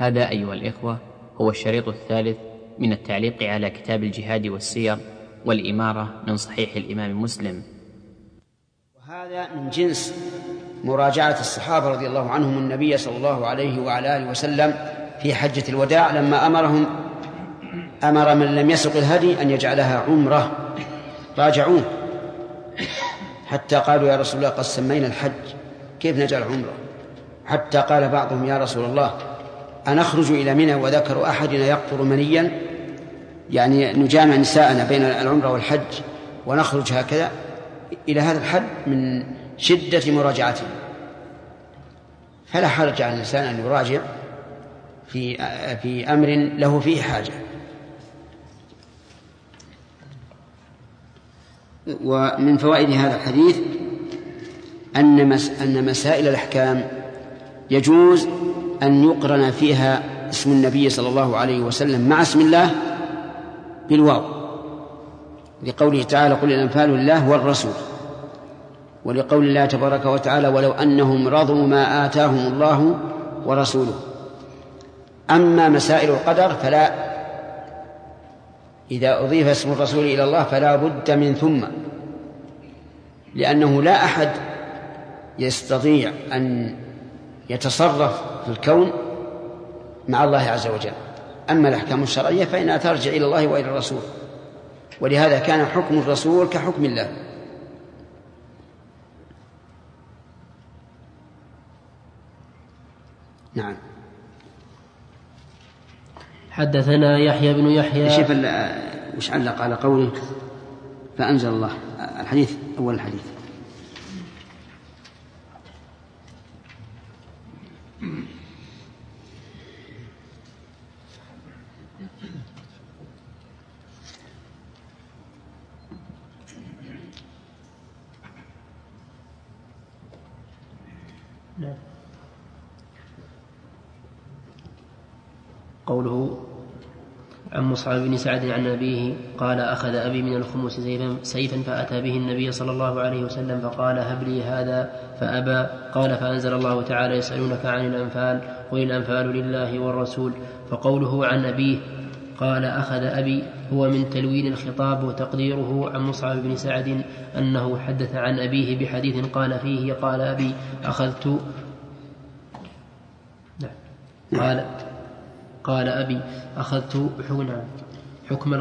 هذا أيها الإخوة هو الشريط الثالث من التعليق على كتاب الجهاد والسير والإمارة من صحيح الإمام مسلم. وهذا من جنس مراجعة الصحابة رضي الله عنهم النبي صلى الله عليه وعلى آله وسلم في حجة الوداع لما أمر من لم يسق الهدي أن يجعلها عمرة. راجعوه حتى قالوا يا رسول الله قد سمينا الحج كيف نجعل عمرة؟ حتى قال بعضهم يا رسول الله أنخرج إلى منى وذكر أحدنا يقطر منيا، يعني نجامع نساءنا بين العمرة والحج ونخرج هكذا إلى هذا الحد من شدة مراجعته. فلا حرج على الإنسان أن يراجع في أمر له فيه حاجة. ومن فوائد هذا الحديث أن مسائل الأحكام يجوز أن يقرن فيها اسم النبي صلى الله عليه وسلم مع اسم الله بالواو، لقوله تعالى قل الأنفال لله والرسول، ولقول الله تبارك وتعالى ولو أنهم رضوا ما آتاهم الله ورسوله. أما مسائل القدر فلا، إذا أضيف اسم الرسول إلى الله فلا بد من ثم، لأنه لا أحد يستطيع أن يتصرف في الكون مع الله عز وجل. أما الأحكام الشرعية فإنها ترجع إلى الله وإلى الرسول، ولهذا كان حكم الرسول كحكم الله. نعم. حدثنا يحيى بن يحيى. شوف وش علق على قوله فأنزل الله الحديث أول الحديث. قوله عن مصعب بن سعد عن أبيه قال أخذ أبي من الخمس سيفا فأتى به النبي صلى الله عليه وسلم فقال هب لي هذا فأبى. قال فأنزل الله تعالى يسألونك عن الأنفال قل الأنفال لله والرسول. فقوله عن أبيه قال أخذ أبي هو من تلوين الخطاب، وتقديره عن مصعب بن سعد أنه حدث عن أبيه بحديث قال فيه قال أبي أخذت قال أبي أخذت حكم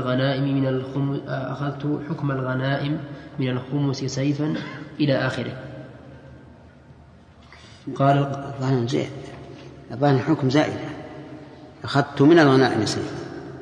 الغنائم من الخمس سيفا إلى آخره. قال الظاهر الحكم زائد، أخذت من الغنائم سيفا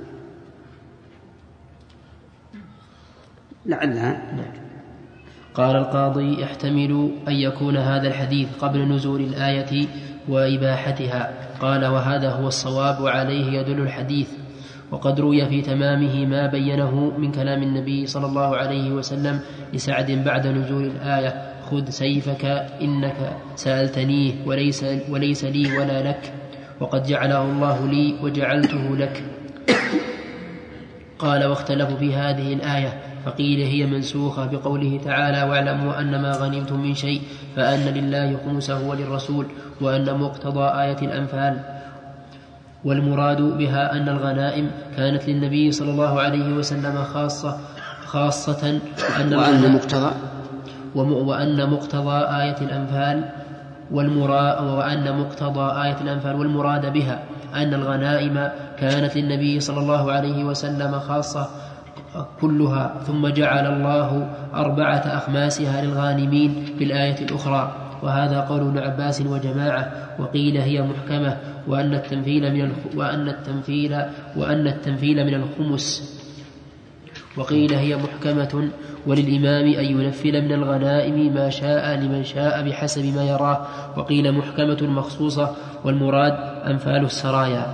لعلها. قال القاضي يحتمل أن يكون هذا الحديث قبل نزول الآية وإباحتها. قال وهذا هو الصواب وعليه يدل الحديث. وقد روي في تمامه ما بينه من كلام النبي صلى الله عليه وسلم لسعد بعد نزول الآية خذ سيفك إنك سألتنيه وليس لي ولا لك، وقد جعله الله لي وجعلته لك. قال واختلفوا في هذه الآية فقيل هي منسوخة بقوله تعالى واعلموا أن ما غنمتم من شيء فأن لله خمسه وللرسول، وأن مقتضى آية الأنفال. والمراد بها أن الغنائم كانت للنبي صلى الله عليه وسلم خاصة وأن مقتضى آية الأنفال والمراد بها أن الغنائم كانت للنبي صلى الله عليه وسلم خاصة كلها، ثم جعل الله 4 أخماسها للغانمين في الآية الأخرى. وهذا قول ابن عباس وجماعة. وقيل هي محكمة وأن التنفيل من الخمس. وقيل هي محكمة وللإمام أن ينفل من الغنائم ما شاء لمن شاء بحسب ما يراه. وقيل محكمة مخصوصة والمراد أنفال السرايا.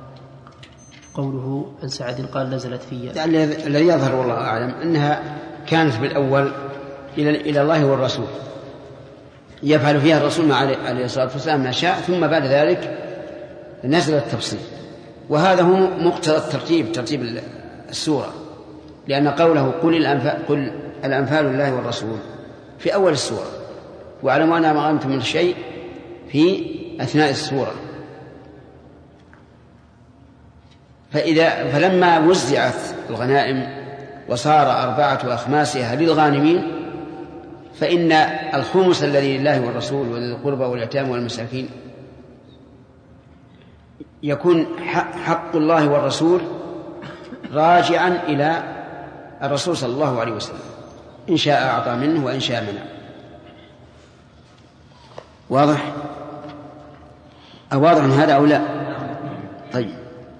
قوله عن سعد قال نزلت فيها. الذي يظهر والله أعلم أنها كانت بالأول إلى الله والرسول، يفعل فيها الرسول عليه الصلاة والسلام ما شاء، ثم بعد ذلك نزل التفصيل. وهذا هو مقتضى ترتيب السورة، لأن قوله قل الأنفال لله والرسول في أول السورة، واعلموا أن ما غنمتم من شيء في أثناء السورة. فلما وزعت الغنائم وصار 4 أخماسها للغانمين، فإن الخمس الذي لله والرسول وذي القربى واليتامى والمساكين يكون حق الله والرسول راجعا إلى الرسول صلى الله عليه وسلم، إن شاء أعطى منه وإن شاء منع. واضح؟ واضح من هذا أو لا؟ طيب.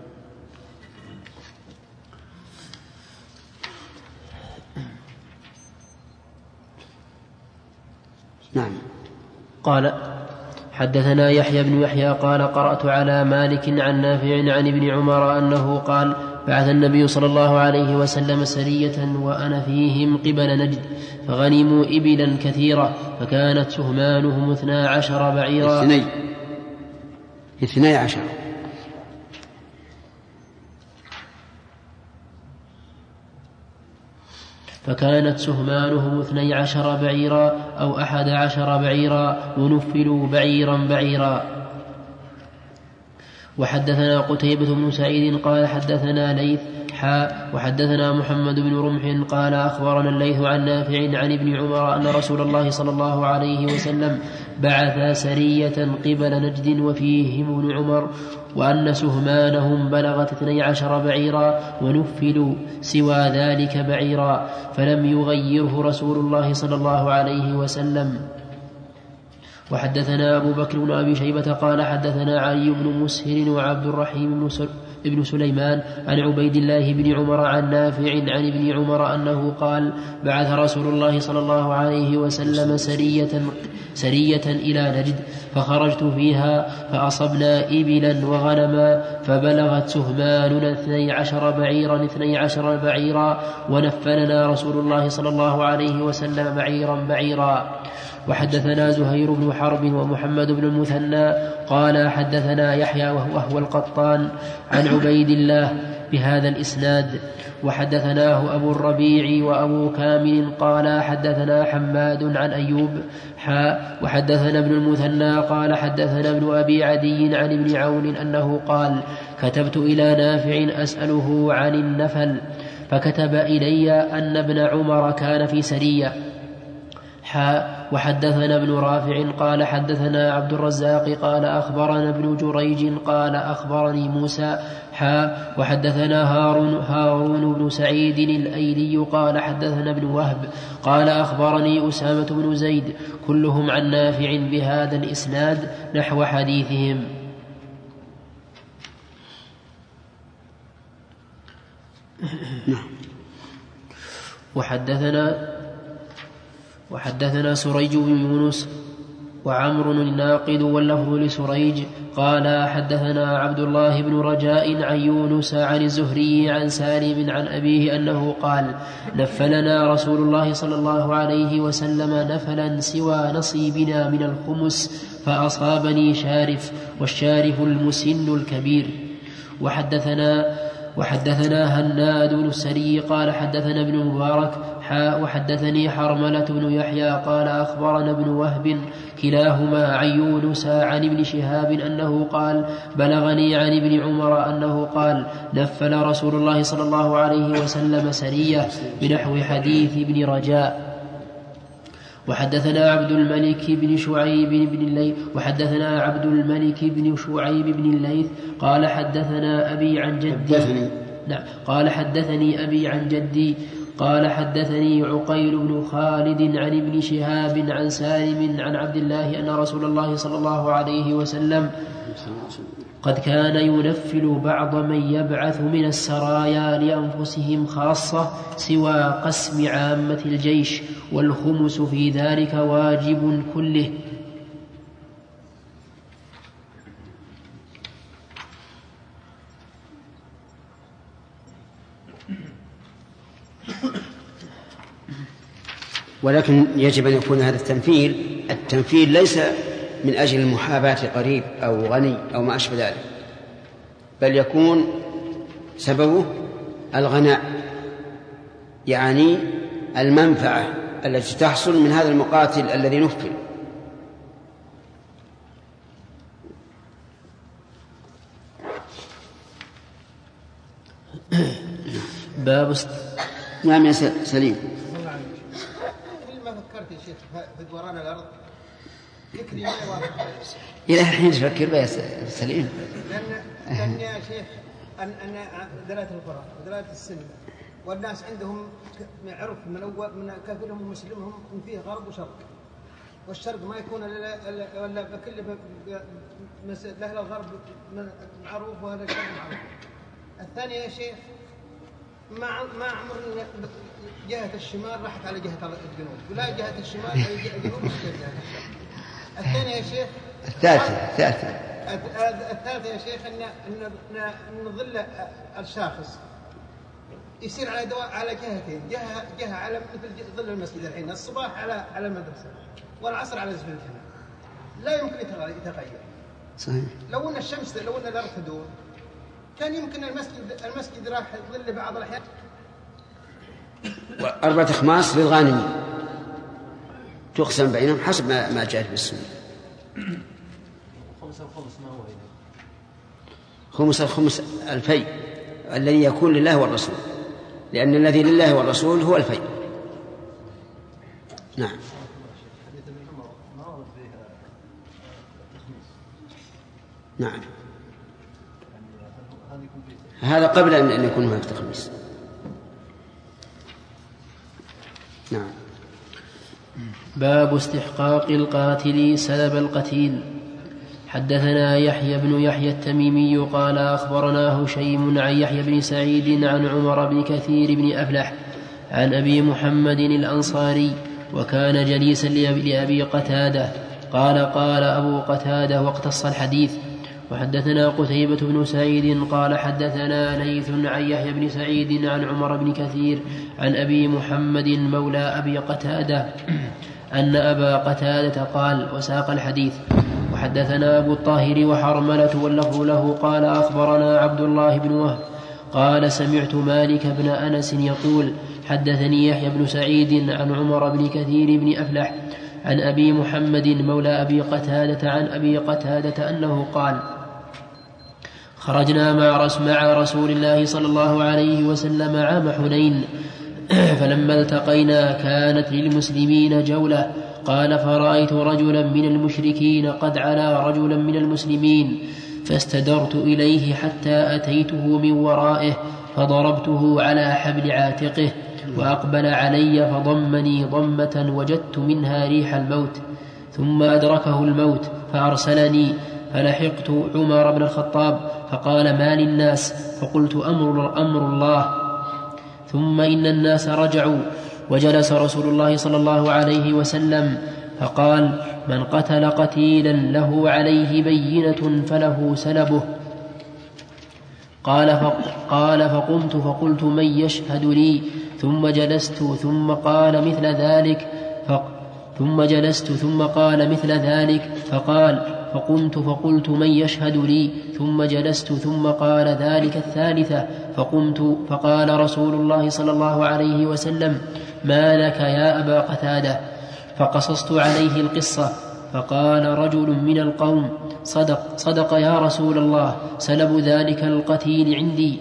نعم. قال حدثنا يحيى بن يحيى قال قرأت على مالك عن نافع عن ابن عمر أنه قال بعث النبي صلى الله عليه وسلم سرية وأنا فيهم قبل نجد، فغنموا إبلا كثيرة، فكانت سهمانهم 12 بعيرا. 12 فكانت سهمانهم 12 بعيرا أو 11 بعيرا، ونفلوا بعيرا بعيرا. وحدثنا قتيبة بن سعيد قال حدثنا ليث وحدثنا محمد بن رمح قال أخبرنا الليث عن نافع عن ابن عمر أن رسول الله صلى الله عليه وسلم بعث سرية قبل نجد وفيهم ابن عمر، وأن سهمانهم بلغت 12 بعيرا، ونفلوا سوى ذلك بعيرا، فلم يغيره رسول الله صلى الله عليه وسلم. وحدثنا أبو بكر بن أبي شيبة قال حدثنا علي بن مسهر وعبد الرحيم بن سليمان عن عبيد الله بن عمر عن نافع عن ابن عمر أنه قال بعث رسول الله صلى الله عليه وسلم سرية إلى نجد، فخرجت فيها فأصبنا إبلا وغنما، فبلغت سهماننا 12 بعيرا، ونفلنا رسول الله صلى الله عليه وسلم بعيرا بعيرا. وحدثنا زهير بن حرب ومحمد بن المثنى قال حدثنا يحيى وهو القطان عن عبيد الله بهذا الإسناد. وحدثناه أبو الربيع وأبو كامل قال حدثنا حماد عن أيوب وحدثنا ابن المثنى قال حدثنا ابن أبي عدي عن ابن عون أنه قال كتبت إلى نافع أسأله عن النفل، فكتب إلي أن ابن عمر كان في سرية. وحدثنا ابن رافع قال حدثنا عبد الرزاق قال أخبرنا ابن جريج قال أخبرني موسى وحدثنا هارون بن سعيد الأيلي قال حدثنا ابن وهب قال أخبرني أسامة بن زيد، كلهم عن نافع بهذا الإسناد نحو حديثهم. وحدثنا سريج بن يونس وعمر الناقد واللفظ لسريج قال حدثنا عبد الله بن رجاء عن يونس عن الزهري عن سالم عن أبيه أنه قال نفلنا رسول الله صلى الله عليه وسلم نفلا سوى نصيبنا من الخمس، فأصابني شارف، والشارف المسن الكبير. وحدثنا هناد بن السري قال حدثنا ابن مبارك وحدثني حرملة بن يحيى قال أخبرنا ابن وهب كلاهما عن يونس عن ابن شهاب أنه قال بلغني عن ابن عمر أنه قال نفل رسول الله صلى الله عليه وسلم سرية بنحو حديث ابن رجاء. وحدثنا عبد الملك بن شعيب بن الليث قال حدثنا أبي عن جدي قال حدثني أبي عن جدي قال حدثني عقيل بن خالد عن ابن شهاب عن سالم عن عبد الله أن رسول الله صلى الله عليه وسلم قد كان ينفل بعض من يبعث من السرايا لأنفسهم خاصة سوى قسم عامة الجيش، والخمس في ذلك واجب كله. ولكن يجب أن يكون هذا التنفيل ليس من أجل المحاباة قريب أو غني أو ما أشبه ذلك، بل يكون سببه الغناء، يعني المنفعة التي تحصل من هذا المقاتل الذي نفل. باب نعم يا سليم. كل ما فكرت يا شيخ في دوران الأرض فكري ما يوافق إلى الحين تفكر بها سليم. لأن يا شيخ أن دلالة القرى ودلالة السنة والناس عندهم عرف من كافرهم ومسلمهم إن فيه غرب وشرق، والشرق ما يكون ولا بكل لأهل الغرب معروف وهذا الشرق معروف. الثانية يا شيخ ما عمرنا جهة الشمال راحت على جهة الجنوب ولا جهة الشمال على جهة الجنوب. الثانية يا شيخ الثالثة يا شيخ أن ظل الشاخص يصير على جهتين، جهة على مثل ظل المسجد الحين الصباح على المدرسة والعصر على زفل الجنة، لا يمكن يتغير. صحيح. لو أن الشمس لو أن الأرض تدور كان يمكن المسجد راح يظل بعض الأحيان. 4 أخماس للغانمين تقسم بينهم حسب ما جاءت بالسنة. خمس الفيء الذي يكون لله والرسول، لأن الذي لله والرسول هو الفيء. نعم. نعم هذا قبل أن يكون هناك تخميس. نعم. باب استحقاق القاتل سلب القتيل. حدثنا يحيى بن يحيى التميمي قال أخبرنا هشيم عن يحيى بن سعيد عن عمر بن كثير بن أفلح عن أبي محمد الأنصاري وكان جليسا لأبي قتادة قال أبو قتادة واقتص الحديث. وحدثنا قتيبة بن سعيد قال حدثنا ليث عن يحيى بن سعيد عن عمر بن كثير عن أبي محمد مولى أبي قتادة أن أبا قتادة قال وساق الحديث. وحدثنا أبو الطاهر وحرملة واللفظ له قال أخبرنا عبد الله بن وهب قال سمعت مالك بن أنس يقول حدثني يحيى بن سعيد عن عمر بن كثير بن أفلح عن أبي محمد مولى أبي قتادة عن أبي قتادة أنه قال خرجنا مع رسول الله صلى الله عليه وسلم عام حنين فلما التقينا كانت للمسلمين جولة قال فرأيت رجلا من المشركين قد علا رجلا من المسلمين فاستدرت إليه حتى أتيته من ورائه فضربته على حبل عاتقه وأقبل علي فضمني ضمة وجدت منها ريح الموت ثم أدركه الموت فأرسلني فلحقت عمر بن الخطاب فقال ما للناس فقلت أمر الله. ثم إن الناس رجعوا وجلس رسول الله صلى الله عليه وسلم فقال من قتل قتيلا له عليه بينة فله سلبه. قال فقمت فقلت من يشهد لي ثم جلست ثم قال مثل ذلك فقال فقمت فقلت من يشهد لي ثم جلست ثم قال ذلك الثالثة فقمت فقال رسول الله صلى الله عليه وسلم ما لك يا أبا قتادة فقصصت عليه القصة فقال رجل من القوم صدق يا رسول الله سلب ذلك القتيل عندي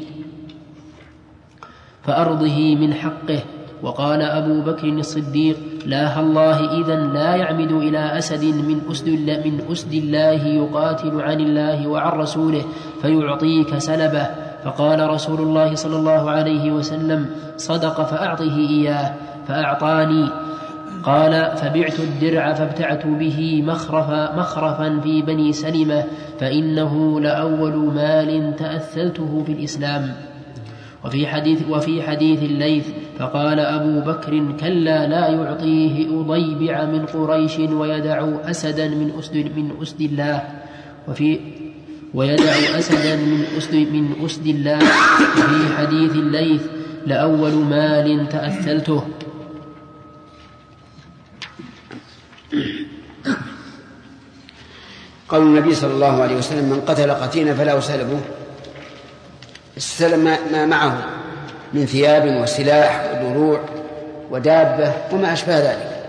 فأرضه من حقه. وقال أبو بكر الصديق لا الله إذن لا يعمد إلى أسد من أسد الله يقاتل عن الله وعن رسوله فيعطيك سلبه. فقال رسول الله صلى الله عليه وسلم صدق فأعطه إياه فأعطاني. قال فبعت الدرع فابتعت به مخرفا في بني سلمة فإنه لأول مال تأثلته في الإسلام. وفي حديث الليث فقال أبو بكر كلا لا يعطيه أضيبع من قريش ويدع أسدا من أسد الله من أسد الله. وفي حديث الليث لأول مال تأثلته. قال النبي صلى الله عليه وسلم من قتل قتيلا فله سلبه. السلب ما معه من ثياب وسلاح ودروع ودابة وما أشبه ذلك.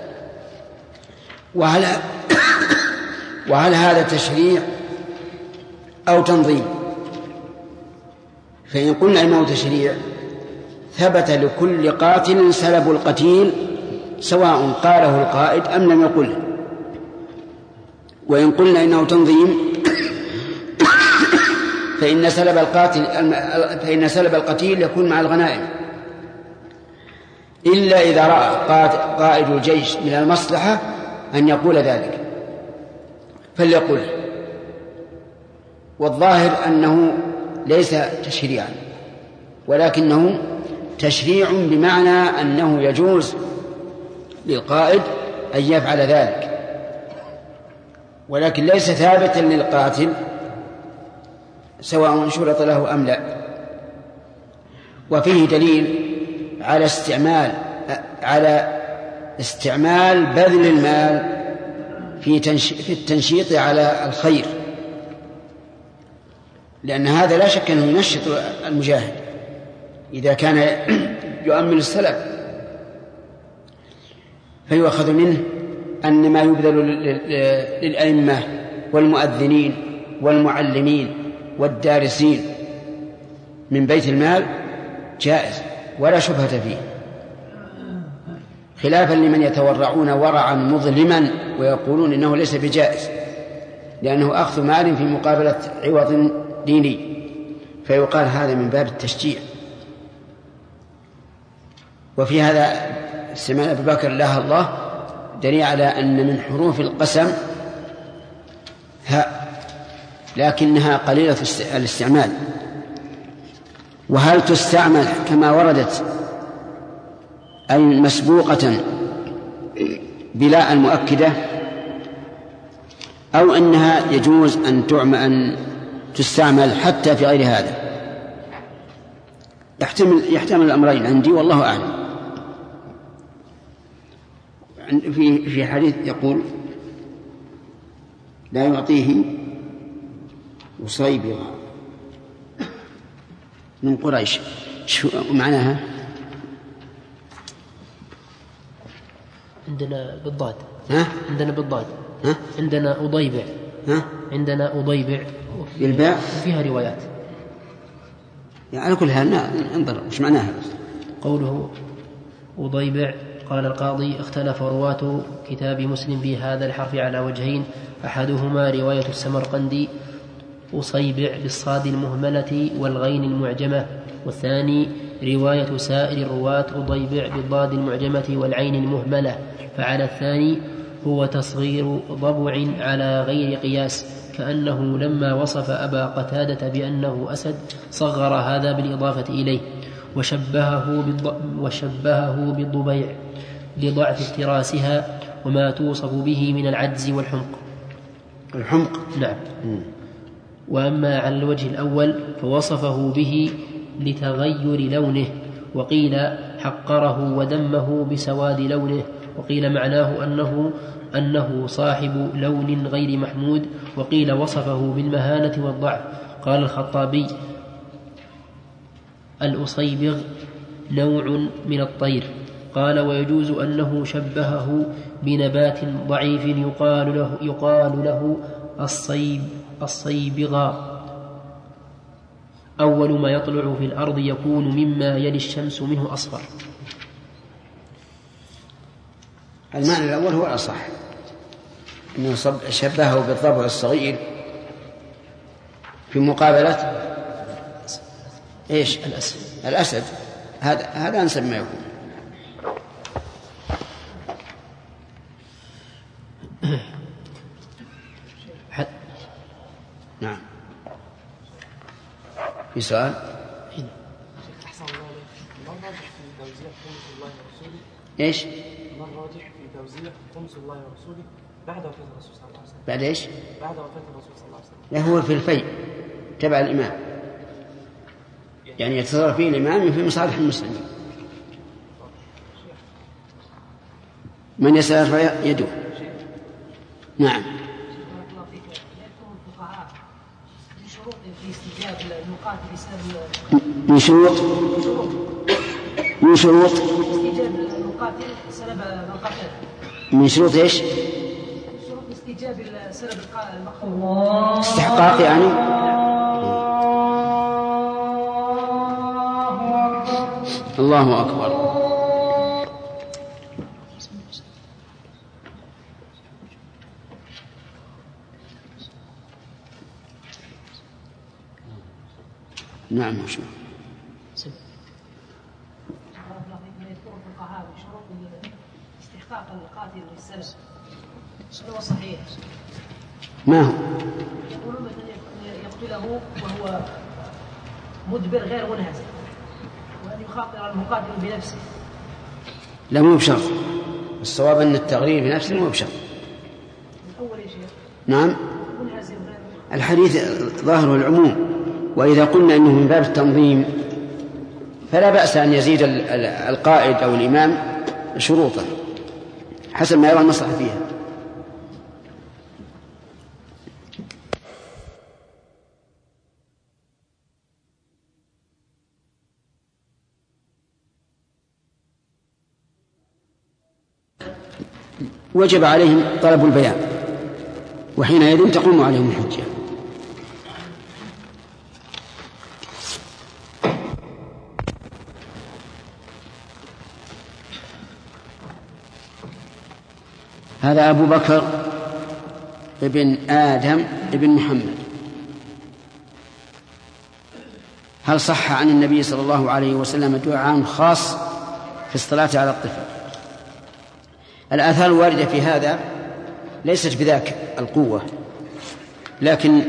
وهل هذا تشريع أو تنظيم؟ فإن قلنا إنه تشريع ثبت لكل قاتل سلب القتيل سواء قاله القائد أم لم يقله. وإن قلنا إنه تنظيم فإن سلب القتيل يكون مع الغنائم، إلا إذا رأى قائد الجيش من المصلحة أن يقول ذلك فليقل. والظاهر أنه ليس تشريعا، ولكنه تشريع بمعنى أنه يجوز للقائد أن يفعل ذلك، ولكن ليس ثابتا للقاتل سواء شرط له أم لا. وفيه دليل على استعمال بذل المال في التنشيط على الخير، لأن هذا لا شك أنه ينشط المجاهد إذا كان يؤمن السلف. فيؤخذ منه أن ما يبذل للأئمة والمؤذنين والمعلمين والدارسين من بيت المال جائز ولا شبهة فيه، خلافا لمن يتورعون ورعا مظلما ويقولون إنه ليس بجائز لأنه أخذ مال في مقابلة عوض ديني، فيقال هذا من باب التشجيع. وفي هذا استعمال أبي بكر الله الله دليل على أن من حروف القسم هاء، لكنها قليلة الاستعمال. وهل تستعمل كما وردت أي مسبوقة بلا المؤكدة، أو أنها يجوز أن تستعمل حتى في غير هذا؟ يحتمل الأمرين عندي والله أعلم. في حديث يقول لا يعطيه أصيبغ من قريش، شو معناها؟ عندنا بالضاد. ها؟ عندنا بالضاد. ها؟ عندنا أضيبع. ها؟ عندنا أضيبع بالباء فيها روايات. يعني على كل حال انظر ايش معناها. قوله أضيبع قال القاضي اختلف رواة كتاب مسلم في هذا الحرف على وجهين، أحدهما رواية السمرقندي أصيبع بالصاد المهملة والغين المعجمة، والثاني رواية سائر الرواة أضيبع بالضاد المعجمة والعين المهملة. فعلى الثاني هو تصغير ضبع على غير قياس، كأنه لما وصف أبا قتادة بأنه أسد صغر هذا بالإضافة إليه وشبهه بالضبيع لضعف افتراسها وما توصف به من العجز والحمق. نعم. وأما على الوجه الأول فوصفه به لتغير لونه، وقيل حقره ودمه بسواد لونه، وقيل معناه أنه صاحب لون غير محمود، وقيل وصفه بالمهانة والضعف. قال الخطابي الأصيبغ نوع من الطير. قال ويجوز أنه شبهه بنبات ضعيف يقال له الصيبغا، أول ما يطلع في الأرض يكون مما يلي الشمس منه أصفر. المعنى الأول هو الأصح، أنه شبهه بالضبع الصغير في مقابلة إيش؟ الأسد. هذا أنسب ما يكون. نعم. في سؤال؟ أحسن الله عليك، ما الراجح في توزيع خمس الله ورسوله؟ إيش؟ ما الراجح في توزيع خمس الله ورسوله بعد وفاة الرسول صلى الله عليه وسلم؟ بعد إيش؟ بعد وفاة الرسول صلى الله عليه وسلم. لا، هو في الفيء تبع الإمام، يعني يتصرف فيه الإمام في مصالح المسلمين. من يسأل يرفع يده. نعم. من شروط استجاب المقاتل سلب المقاتل. من شروط ايش؟ شروط استجاب سلب المقتول. استحقاق يعني. الله أكبر. نعم شو الفقهاء بشروط استحقاق القاتل للسلب هو صحيح؟ ما هو؟ يقولون مثلا يقتله وهو مدبر غير منهزم، وأن يخاطر المقاتل بنفسه. لا مو بشرط، الصواب أن التغرير بنفسه مو بشرط. الأول يا شيخ. نعم. منهزم غير. الحديث ظاهره العموم، وإذا قلنا أنه من باب التنظيم فلا بأس أن يزيد القائد أو الإمام شروطه حسب ما يرى المصلحة فيها. وجب عليهم طلب البيان، وحينئذ تقوم عليهم الحجة. هذا أبو بكر ابن آدم ابن محمد. هل صح عن النبي صلى الله عليه وسلم دعاء خاص في الصلاة على الطفل؟ الآثار الواردة في هذا ليست بذاك القوة، لكن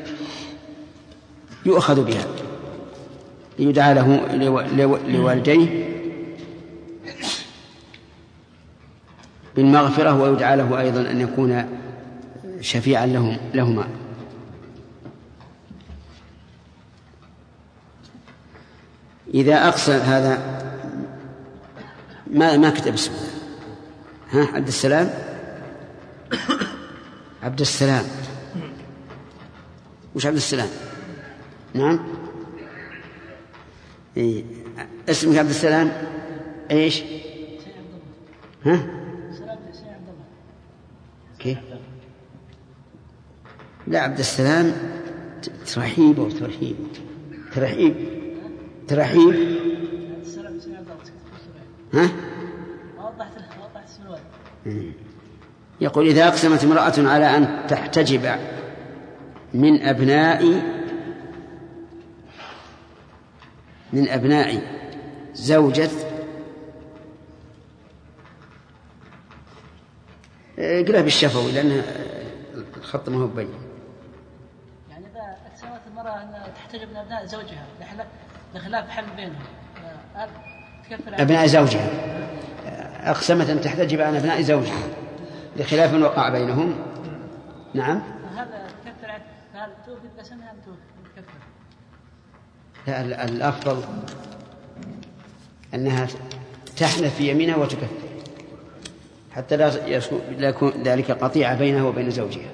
يؤخذ بها يدعى له لوالديه بالمغفرة، ويدعى له أيضا أن يكون شفيعا لهما. إذا أقصى هذا ما كتب اسمه. ها عبد السلام، عبد السلام، وش عبد السلام؟ نعم. إيه. اسمك عبد السلام ايش؟ ها؟ كيف؟ لا، عبد السلام ترحيب وترحيب ترحيب ترحيب. ها؟ يقول إذا أقسمت امرأة على أن تحتجب من أبناء زوجة، اقرأ بالشفوي لأن الخط ما هو بين. يعني إذا أقسمت المرأة أن تحتجب من أبناء زوجها لخلاف حل بينهم، أبناء زوجها أقسمت أن تحتجب عن أبناء زوجها لخلاف وقع بينهم. نعم. هذا كفر عن هل توفي بقسمها أم توفي؟ لا، الأفضل أنها تحنث في يمينها وتكفر حتى لا يكون ذلك قطيعة بينها وبين زوجها.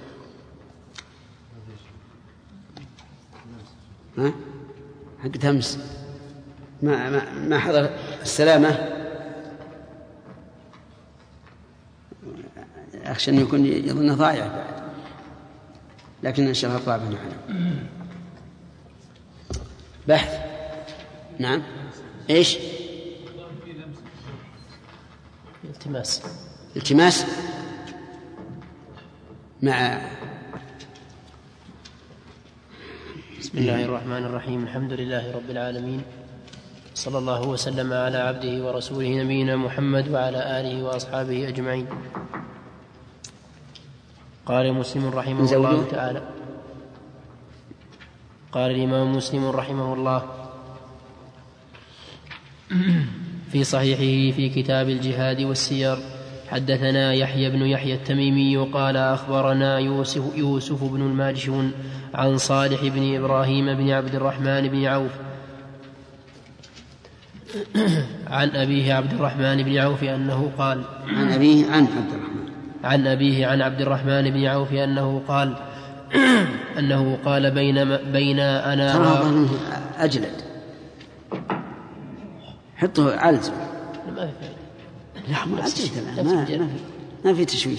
ها؟ حق تمس ما حضر السلامة، أخشى أن يكون يظن ضائع بعد، لكن إن شاء الله طلع بنا علم بحث. نعم. إيش؟ التماس مع. بسم الله الرحمن الرحيم. الحمد لله رب العالمين، صلى الله وسلم على عبده ورسوله نبينا محمد وعلى آله وأصحابه أجمعين. قال مسلم رحمه الله تعالى، قال الإمام مسلم رحمه الله في صحيحه في كتاب الجهاد والسير: حدثنا يحيى بن يحيى التميمي قال أخبرنا يوسف بن الماجشون عن صالح بن إبراهيم بن عبد الرحمن بن عوف عن أبيه عبد الرحمن بن عوف أنه قال عن أبيه عن عبد الرحمن بن عوف أنه قال بين أنا أجلد حطه علز ما في تشويش.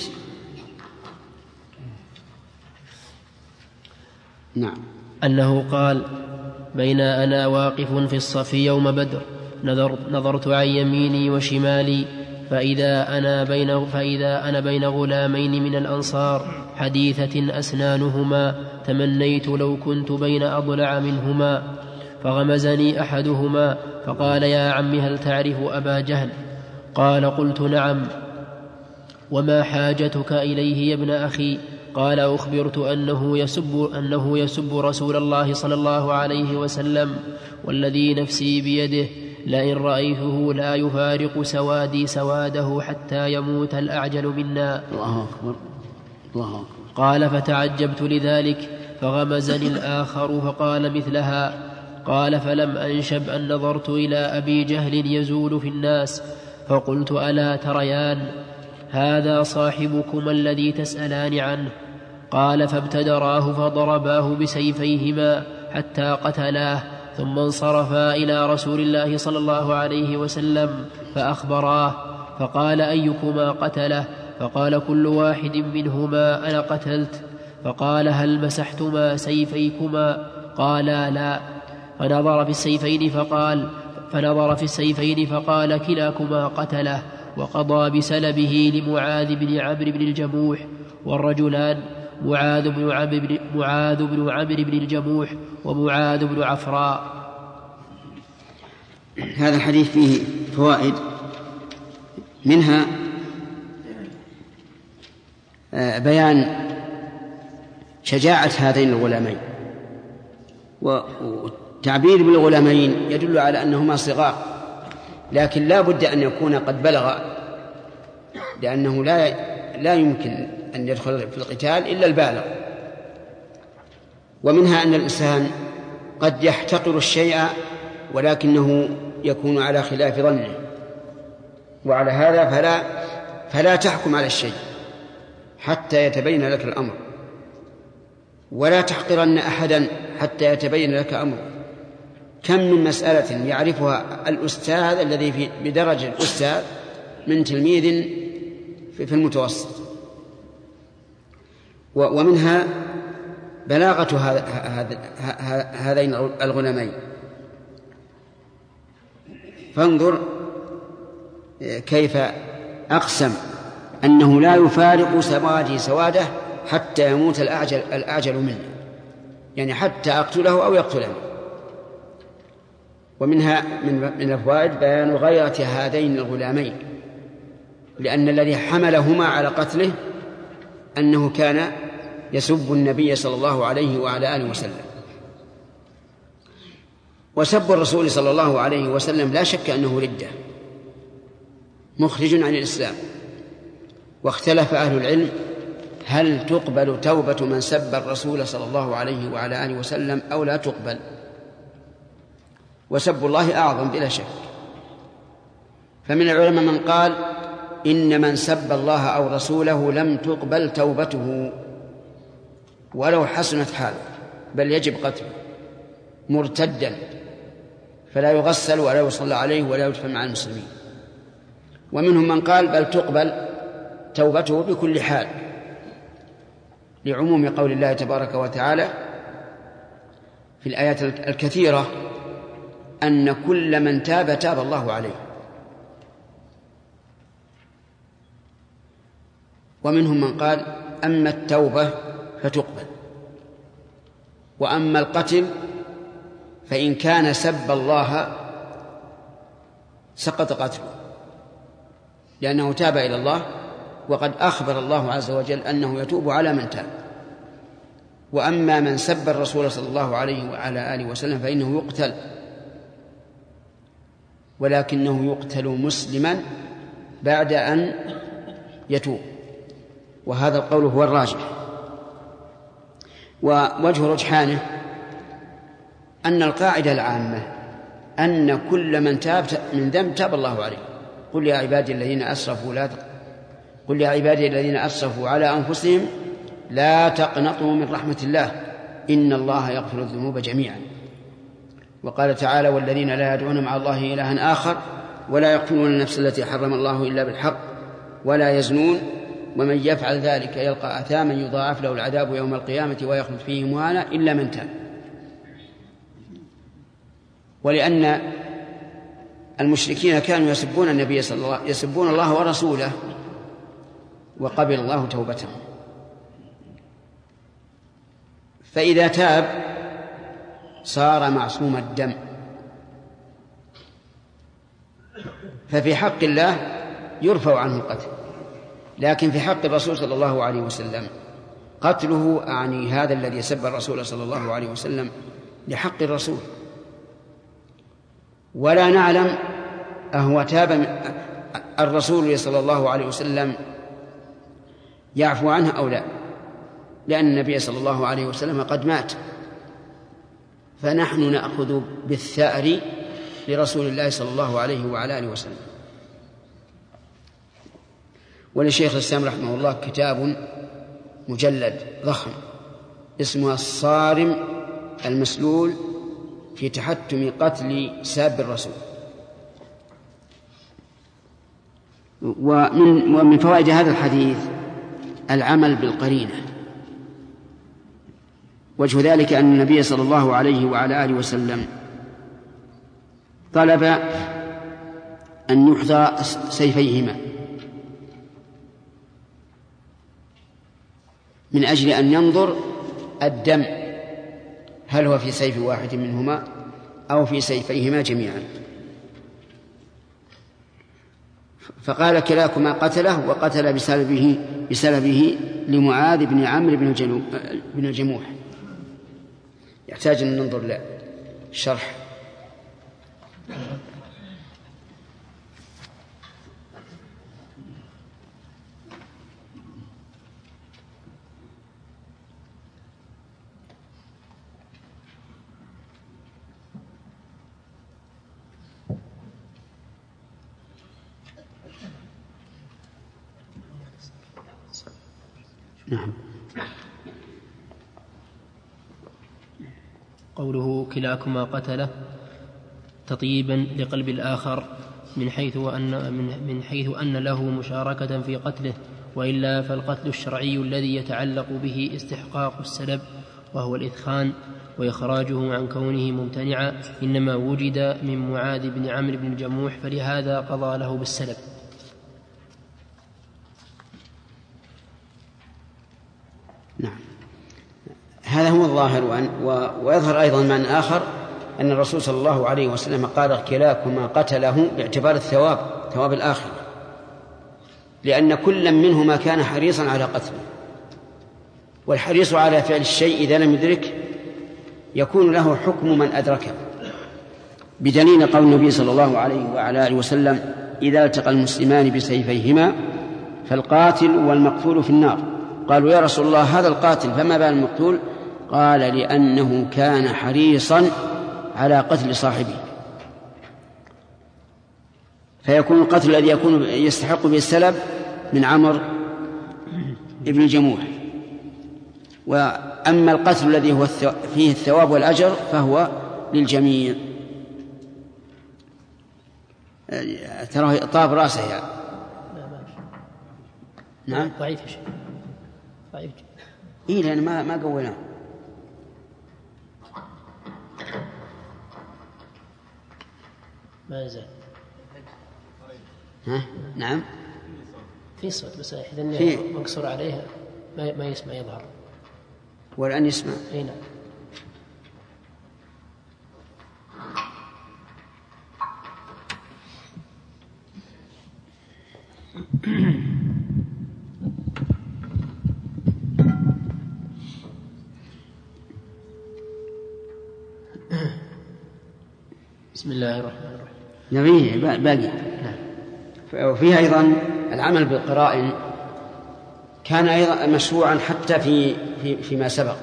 نعم. أنه قال: بين أنا واقف في الصف يوم بدر نظرت عن يميني وشمالي فإذا أنا بين غلامين من الأنصار حديثة أسنانهما تمنيت لو كنت بين أضلع منهما. فغمزني أحدهما فقال يا عم هل تعرف أبا جهل؟ قال قلت نعم. وما حاجتك إليه يا ابن أخي؟ قال أخبرت أنه يسب رسول الله صلى الله عليه وسلم والذي نفسي بيده لئن رأيته لا يفارق سوادي سواده حتى يموت الأعجل منا. الله أكبر. الله أكبر. قال فتعجبت لذلك فغمزني الآخر فقال مثلها. قال فلم أنشب أن نظرت إلى أبي جهل يزول في الناس فقلت ألا تريان هذا صاحبكما الذي تسألان عنه؟ قال فابتدراه فضرباه بسيفيهما حتى قتلاه ثم انصرفا إلى رسول الله صلى الله عليه وسلم فأخبراه فقال أيكما قتله؟ فقال كل واحد منهما أنا قتلت. فقال هل مسحتما سيفيكما؟ قالا لا. فنظر في السيفين فقال كلاكما قتله وقضى بسلبه لمعاذ بن عمرو بن الجموح والرجلان معاذ بن عمرو بن الجموح ومعاذ بن عفراء. هذا الحديث فيه فوائد منها بيان شجاعة هذين الغلامين، والتعبير بالغلامين يدل على أنهما صغار لكن لا بد أن يكون قد بلغ، لأنه لا يمكن أن يدخل في القتال إلا البالغ. ومنها أن الإنسان قد يحتقر الشيء ولكنه يكون على خلاف ظنه، وعلى هذا فلا تحكم على الشيء حتى يتبين لك الأمر، ولا تحقرن أحدا حتى يتبين لك أمر. كم من مسألة يعرفها الأستاذ الذي بدرجة الأستاذ من تلميذ في المتوسط. ومنها بلاغة هذين الغلامين. فانظر كيف أقسم أنه لا يفارق سوادي سواده حتى يموت الأعجل منه، يعني حتى أقتله أو يقتلني. ومنها من الفوائد بيان غيرة هذين الغلامين، لأن الذي حملهما على قتله أنه كان يسب النبي صلى الله عليه وعلى آله وسلم. وسب الرسول صلى الله عليه وسلم لا شك أنه ردة مخرج عن الإسلام. واختلف أهل العلم هل تقبل توبة من سب الرسول صلى الله عليه وعلى آله وسلم أو لا تقبل. وسب الله أعظم بلا شك. فمن العلماء من قال إن من سب الله أو رسوله لم تقبل توبته ولو حسنت حاله، بل يجب قتله مرتدا، فلا يغسل ولا يصلى عليه ولا يدفن مع المسلمين. ومنهم من قال بل تقبل توبته بكل حال، لعموم قول الله تبارك وتعالى في الآيات الكثيرة أن كل من تاب تاب الله عليه. ومنهم من قال أما التوبة فتقبل، وأما القتل فإن كان سب الله سقط قتله، لأنه تاب إلى الله، وقد أخبر الله عز وجل أنه يتوب على من تاب. وأما من سب الرسول صلى الله عليه وعلى آله وسلم فإنه يقتل، ولكنه يقتل مسلما بعد أن يتوب، وهذا القول هو الراجح. ووجه رجحانه أن القاعدة العامة أن كل من تاب من ذنب تاب الله عليه. قل يا عبادي الذين أسرفوا على أنفسهم لا تقنطوا من رحمة الله إن الله يغفر الذنوب جميعا. وقال تعالى والذين لا يدعون مع الله إلها آخر ولا يقتلون النفس التي حرم الله إلا بالحق ولا يزنون ومن يفعل ذلك يلقى أثاما يضاعف له العذاب يوم القيامة ويخلد فيه مهانا إلا من تاب. ولأن المشركين كانوا يسبون النبي صلى الله عليه وسلم، يسبون الله ورسوله، وقبل الله توبتهم. فإذا تاب صار معصوم الدم، ففي حق الله يرفع عنه القتل، لكن في حق الرسول صلى الله عليه وسلم قتله، أعني هذا الذي سب الرسول صلى الله عليه وسلم لحق الرسول، ولا نعلم أهو تاب الرسول صلى الله عليه وسلم يعفو عنه أو لا، لأن النبي صلى الله عليه وسلم قد مات، فنحن نأخذ بالثأر لرسول الله صلى الله عليه وعلى آله وسلم. ولشيخ الإسلام رحمه الله كتاب مجلد ضخم اسمه الصارم المسلول في تحتم قتل ساب الرسول. ومن فوائد هذا الحديث العمل بالقرينة. وجه ذلك أن النبي صلى الله عليه وعلى آله وسلم طلب أن يحذر سيفيهما من أجل أن ينظر الدم هل هو في سيف واحد منهما أو في سيفيهما جميعا. فقال كلاكما قتله، وقتل بسببه لمعاذ بن عمرو بن الجموح. يحتاج أن ننظر له شرح. نعم. قوله كلاكما قتله تطيبا لقلب الآخر من حيث أن له مشاركة في قتله، وإلا فالقتل الشرعي الذي يتعلق به استحقاق السلب وهو الإثخان وإخراجه عن كونه ممتنعا إنما وجد من معاذ بن عمرو بن الجموح، فلهذا قضى له بالسلب. نعم، هذا هو الظاهر. ويظهر أيضا معنى آخر أن الرسول صلى الله عليه وسلم قال كلاكما قتله باعتبار ثواب الآخرة، لأن كل منهما كان حريصا على قتله، والحريص على فعل الشيء إذا لم يدرك يكون له حكم من أدركه، بدليل قول النبي صلى الله عليه وعلى آله وسلم إذا التقى المسلمان بسيفيهما فالقاتل والمقتول في النار. قالوا يا رسول الله هذا القاتل فما بال المقتول؟ قال لأنه كان حريصا على قتل صاحبه. فيكون القتل الذي يكون يستحق به السلب من عمرو ابن الجموح، وأما القتل الذي هو فيه الثواب والأجر فهو للجميع. ترى طاب رأسه يعني. نعم ضعيف يا شيخ، ضعيف. إيه لأن ما قولناه. ما يزال. ها؟ نعم في صوت بس إذا مقصور عليها ما يسمع يظهر والآن يسمع. أي نعم. بسم الله الرحمن الرحيم. نبيه باقي. وفيها أيضا العمل بالقرائن كان أيضا مشروعا حتى فيما سبق،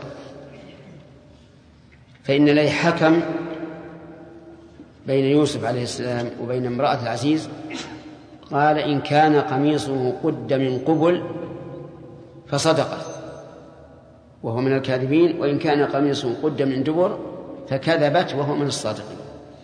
فإن الذي حكم بين يوسف عليه السلام وبين امرأة العزيز قال إن كان قميصه قد من قبل فصدقت وهو من الكاذبين، وإن كان قميصه قد من دبر فكذبت وهو من الصادقين.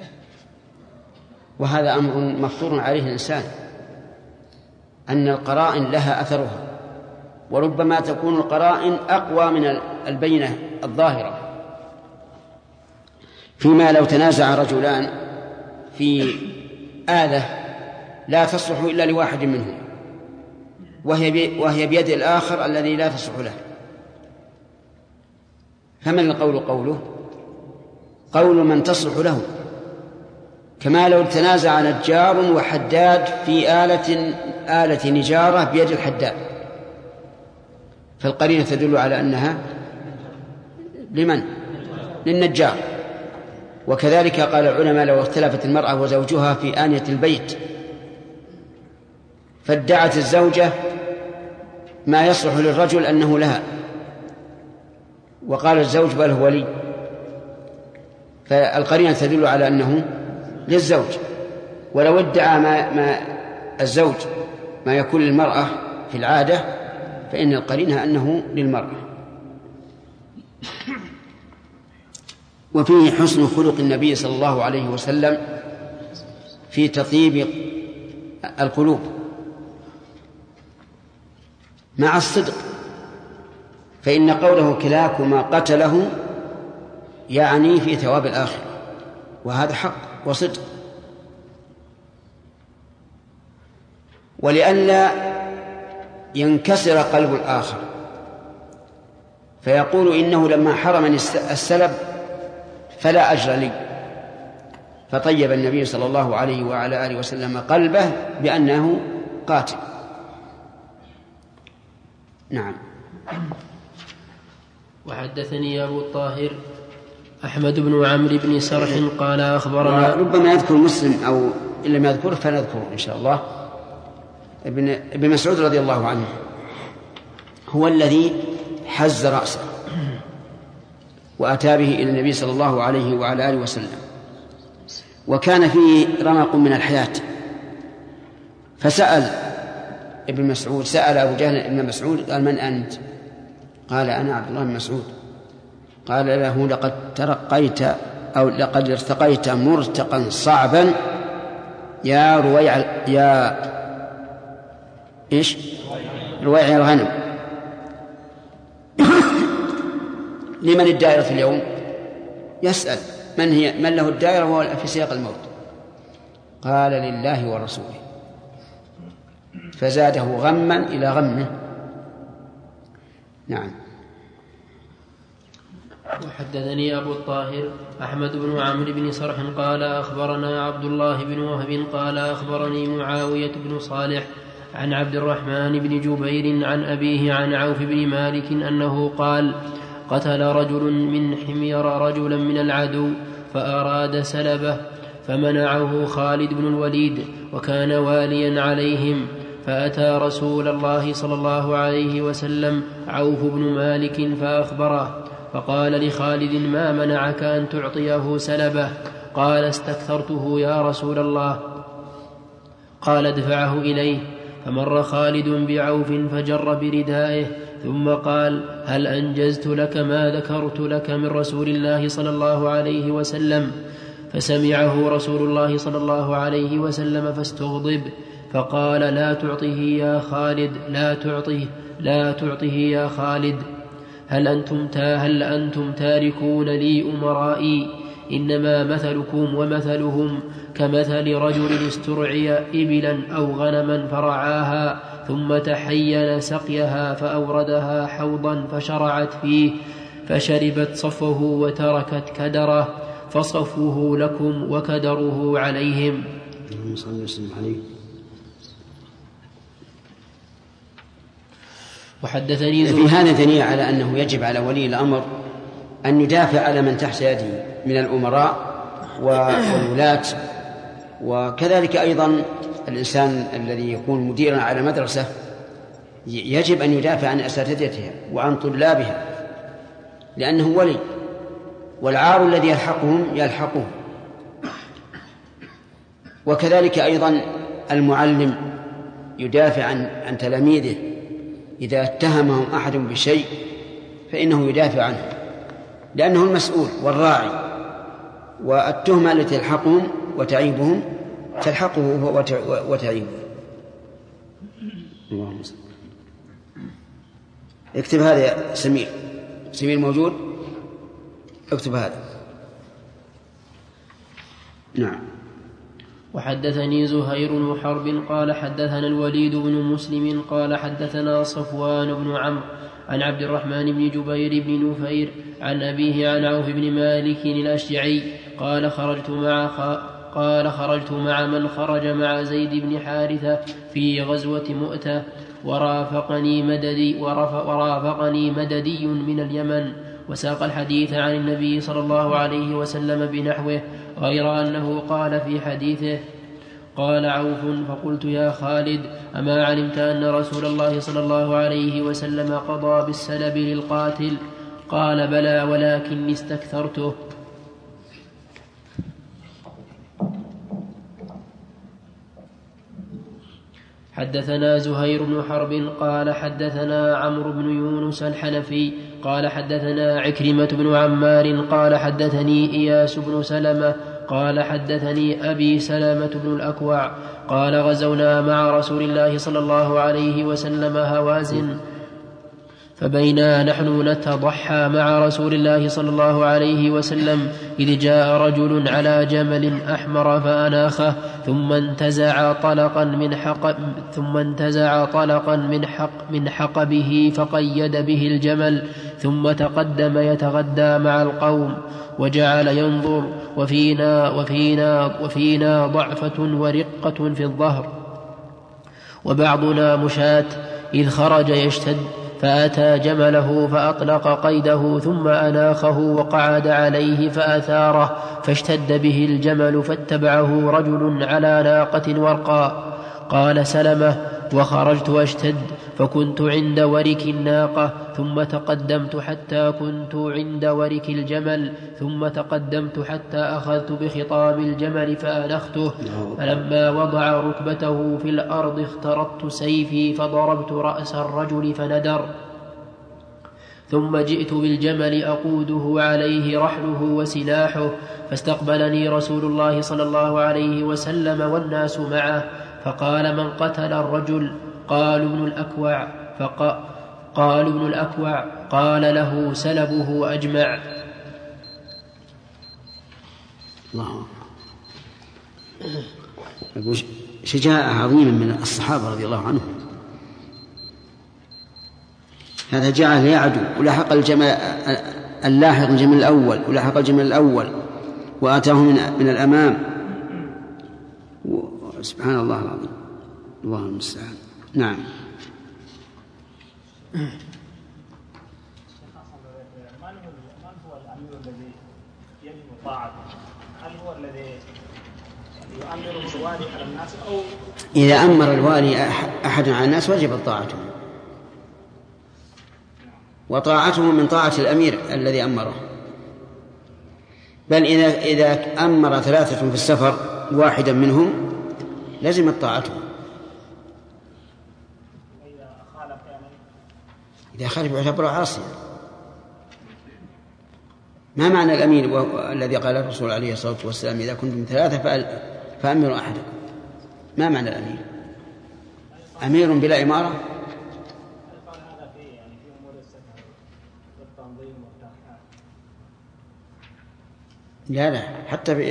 وهذا أمر مفطور عليه الإنسان، أن القرائن لها أثرها، وربما تكون القرائن أقوى من البينة الظاهرة. فيما لو تنازع رجلان في آلة لا تصلح إلا لواحد منهم، وهي بيد الآخر الذي لا تصلح له، فمن القول قوله؟ قول من تصلح له، كما لو تنازع نجار وحداد في آلة نجارة بيد الحداد، فالقرينة تدل على أنها لمن؟ للنجار. وكذلك قال العلماء لو اختلفت المرأة وزوجها في آنية البيت فادعت الزوجة ما يصلح للرجل أنه لها، وقال الزوج بل هو لي، فالقرينة تدل على أنه للزوج. ولو ادعى ما الزوج ما يكون للمرأة في العادة فإن القرينة أنه للمرأة. وفيه حسن خلق النبي صلى الله عليه وسلم في تطيب القلوب مع الصدق، فإن قوله كلاكما قتله يعني في ثواب الآخرة، وهذا حق وصدق. ولئلا ينكسر قلب الآخر فيقول إنه لما حرمني السلب فلا أجر لي، فطيب النبي صلى الله عليه وعلى آله وسلم قلبه بأنه قاتل. نعم. وحدثني أبو الطاهر أحمد بن عمرو بن سرح قال أخبرنا، ربما يذكر مسلم أو إن لم يذكره فنذكره إن شاء الله. ابن مسعود رضي الله عنه هو الذي حز رأسه وأتى به إلى النبي صلى الله عليه وعلى آله وسلم، وكان فيه رمق من الحياة، فسأل ابن مسعود، سأل أبو جهل ابن مسعود قال من أنت؟ قال أنا عبد الله بن مسعود. قال له لقد ترقيت أو لقد ارتقيت مرتقا صعبا يا رويع الغنم. لمن الدائرة اليوم؟ يسأل من له الدائرة وهو في سياق الموت. قال لله ورسوله، فزاده غما إلى غمه. نعم. وحدثني أبو الطاهر أحمد بن عمرو بن سرح قال أخبرنا عبد الله بن وهب قال أخبرني معاوية بن صالح عن عبد الرحمن بن جبير عن أبيه عن عوف بن مالك أنه قال قتل رجل من حمير رجلا من العدو فأراد سلبه فمنعه خالد بن الوليد وكان واليا عليهم، فأتى رسول الله صلى الله عليه وسلم عوف بن مالك فأخبره، فقال لخالد ما منعك أن تعطيه سلبه؟ قال استكثرته يا رسول الله. قال ادفعه إليه. فمر خالد بعوف فجر بردائه ثم قال هل أنجزت لك ما ذكرت لك من رسول الله صلى الله عليه وسلم؟ فسمعه رسول الله صلى الله عليه وسلم فاستغضب فقال لا تعطه يا خالد، لا تعطه يا خالد. هل أنتم تاركون لي أمرائي؟ إنما مثلكم ومثلهم كمثل رجل استرعي إبلا أو غنما فرعاها ثم تحين سقيها فأوردها حوضا فشرعت فيه فشربت صفه وتركت كدره، فصفه لكم وكدره عليهم. وحدثني في هذا دليل على أنه يجب على ولي الأمر أن يدافع على من تحت يده من الأمراء والولاة، وكذلك أيضا الإنسان الذي يكون مديرا على مدرسة يجب أن يدافع عن أساتذتها وعن طلابها لأنه ولي، والعار الذي يلحقه. وكذلك أيضا المعلم يدافع عن تلاميذه إذا اتهمهم أحد بشيء فإنه يدافع عنه لأنه المسؤول والراعي، والتهمة التي تلحقهم وتعيبهم تلحقه هو وتعيبه. اللهم صل. اكتب هذا يا سمير موجود؟ اكتب هذا. نعم. وحدثني زهير بن حرب قال حدثنا الوليد بن مسلم قال حدثنا صفوان بن عمرو عن عبد الرحمن بن جبير بن نفير عن أبيه عن عوف بن مالك الأشجعي قال خرجت مع من خرج مع زيد بن حارثة في غزوة مؤتة ورافقني مددي من اليمن، وساق الحديث عن النبي صلى الله عليه وسلم بنحوه غير أنه قال في حديثه: قال عوف: فقلت يا خالد أما علمت أن رسول الله صلى الله عليه وسلم قضى بالسلب للقاتل؟ قال: بلى ولكني استكثرته. حدثنا زهير بن حرب قال حدثنا عمرو بن يونس الحنفي قال حدثنا عكرمة بن عمار قال حدثني إياس بن سلمة قال حدثني أبي سلمة بن الأكوع قال: غزونا مع رسول الله صلى الله عليه وسلم هوازن، فبينا نحن نتضحى مع رسول الله صلى الله عليه وسلم إذ جاء رجل على جمل أحمر فأناخه، ثم انتزع طلقا من حقبه فقيد به الجمل، ثم تقدم يتغدى مع القوم وجعل ينظر، وفينا ضعفة ورقة في الظهر وبعضنا مشاة، إذ خرج يشتد فأتى جمله فأطلق قيده ثم أناخه وقعد عليه فأثاره، فاشتد به الجمل فاتبعه رجل على ناقة ورقاء. قال سلمة: وخرجت أشتد فكنت عند ورك الناقة، ثم تقدمت حتى كنت عند ورك الجمل، ثم تقدمت حتى أخذت بخطام الجمل فأنخته، فلما وضع ركبته في الأرض اخترطت سيفي فضربت رأس الرجل فندر، ثم جئت بالجمل أقوده عليه رحله وسلاحه، فاستقبلني رسول الله صلى الله عليه وسلم والناس معه، فقال: من قتل الرجل؟ قالوا ابن الأكوع. قال: له سلبه أجمع. الله أكبر. شجاعة عظيمة من الصحابة رضي الله عنهم. هذا جعل يعدو ولحق اللاحق الجمل الأول ولحق الجمل الأول وآتاه من الأمام. سبحان الله العظيم، الله المستعان. نعم. من هو الأمير الذي يجب طاعته؟ هل هو الذي يؤمره الوالي على الناس أو إذا أمر الوالي أحد على الناس وجب طاعته، وطاعته من طاعة الأمير الذي أمره، بل إذا أمر 3 في السفر واحدا منهم لزمت طاعته. إذا خالف يعتبر عاصيا. ما معنى الأمير الذي قال الرسول عليه الصلاة والسلام: إذا كنتم 3 فأمروا أحدكم؟ ما معنى الأمير؟ أمير بلا إمارة؟ لا حتى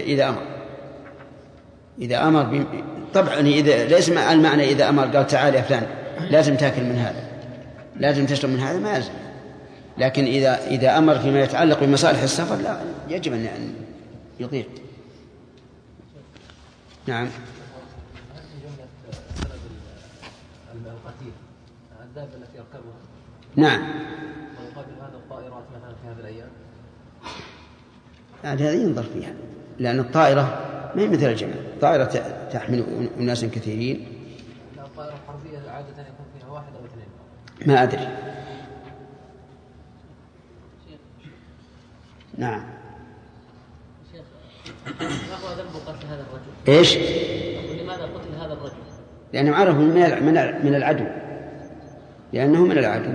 إذا أمر طبعا إذا ليس المعنى إذا أمر قال: تعال يا فلان لازم تأكل من هذا، لازم تشرب من هذا، ما يلزم. لكن إذا أمر فيما يتعلق بمصالح السفر لا، يجب أن يطيع. نعم. القتيل الدابة التي يركبها. نعم. ويقابل هذا الطائرات مثلا في هذه الأيام. هذا ينظر فيها، لأن الطائرة ما هي مثل الجمل. الطائرة تحمل أناس كثيرين. لا، الطائرة الحربية عادة يكون فيها 1 أو 2. ما أدري. نعم. شيخ، ما هو ذنب قتل هذا الرجل؟ إيش؟ لماذا قتل هذا الرجل؟ لأنه عرف من العدو، لأنه من العدو.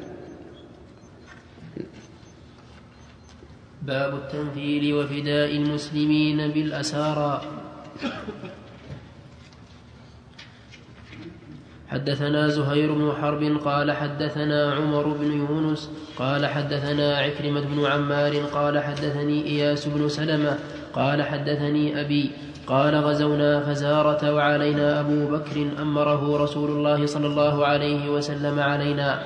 باب التنفيل وفداء المسلمين بالأسارى. حدثنا زهير بن حرب قال حدثنا عمر بن يونس قال حدثنا عكرمة بن عمار قال حدثني إياس بن سلمة قال حدثني أبي قال غزونا فزارة وعلينا أبو بكر أمره رسول الله صلى الله عليه وسلم علينا،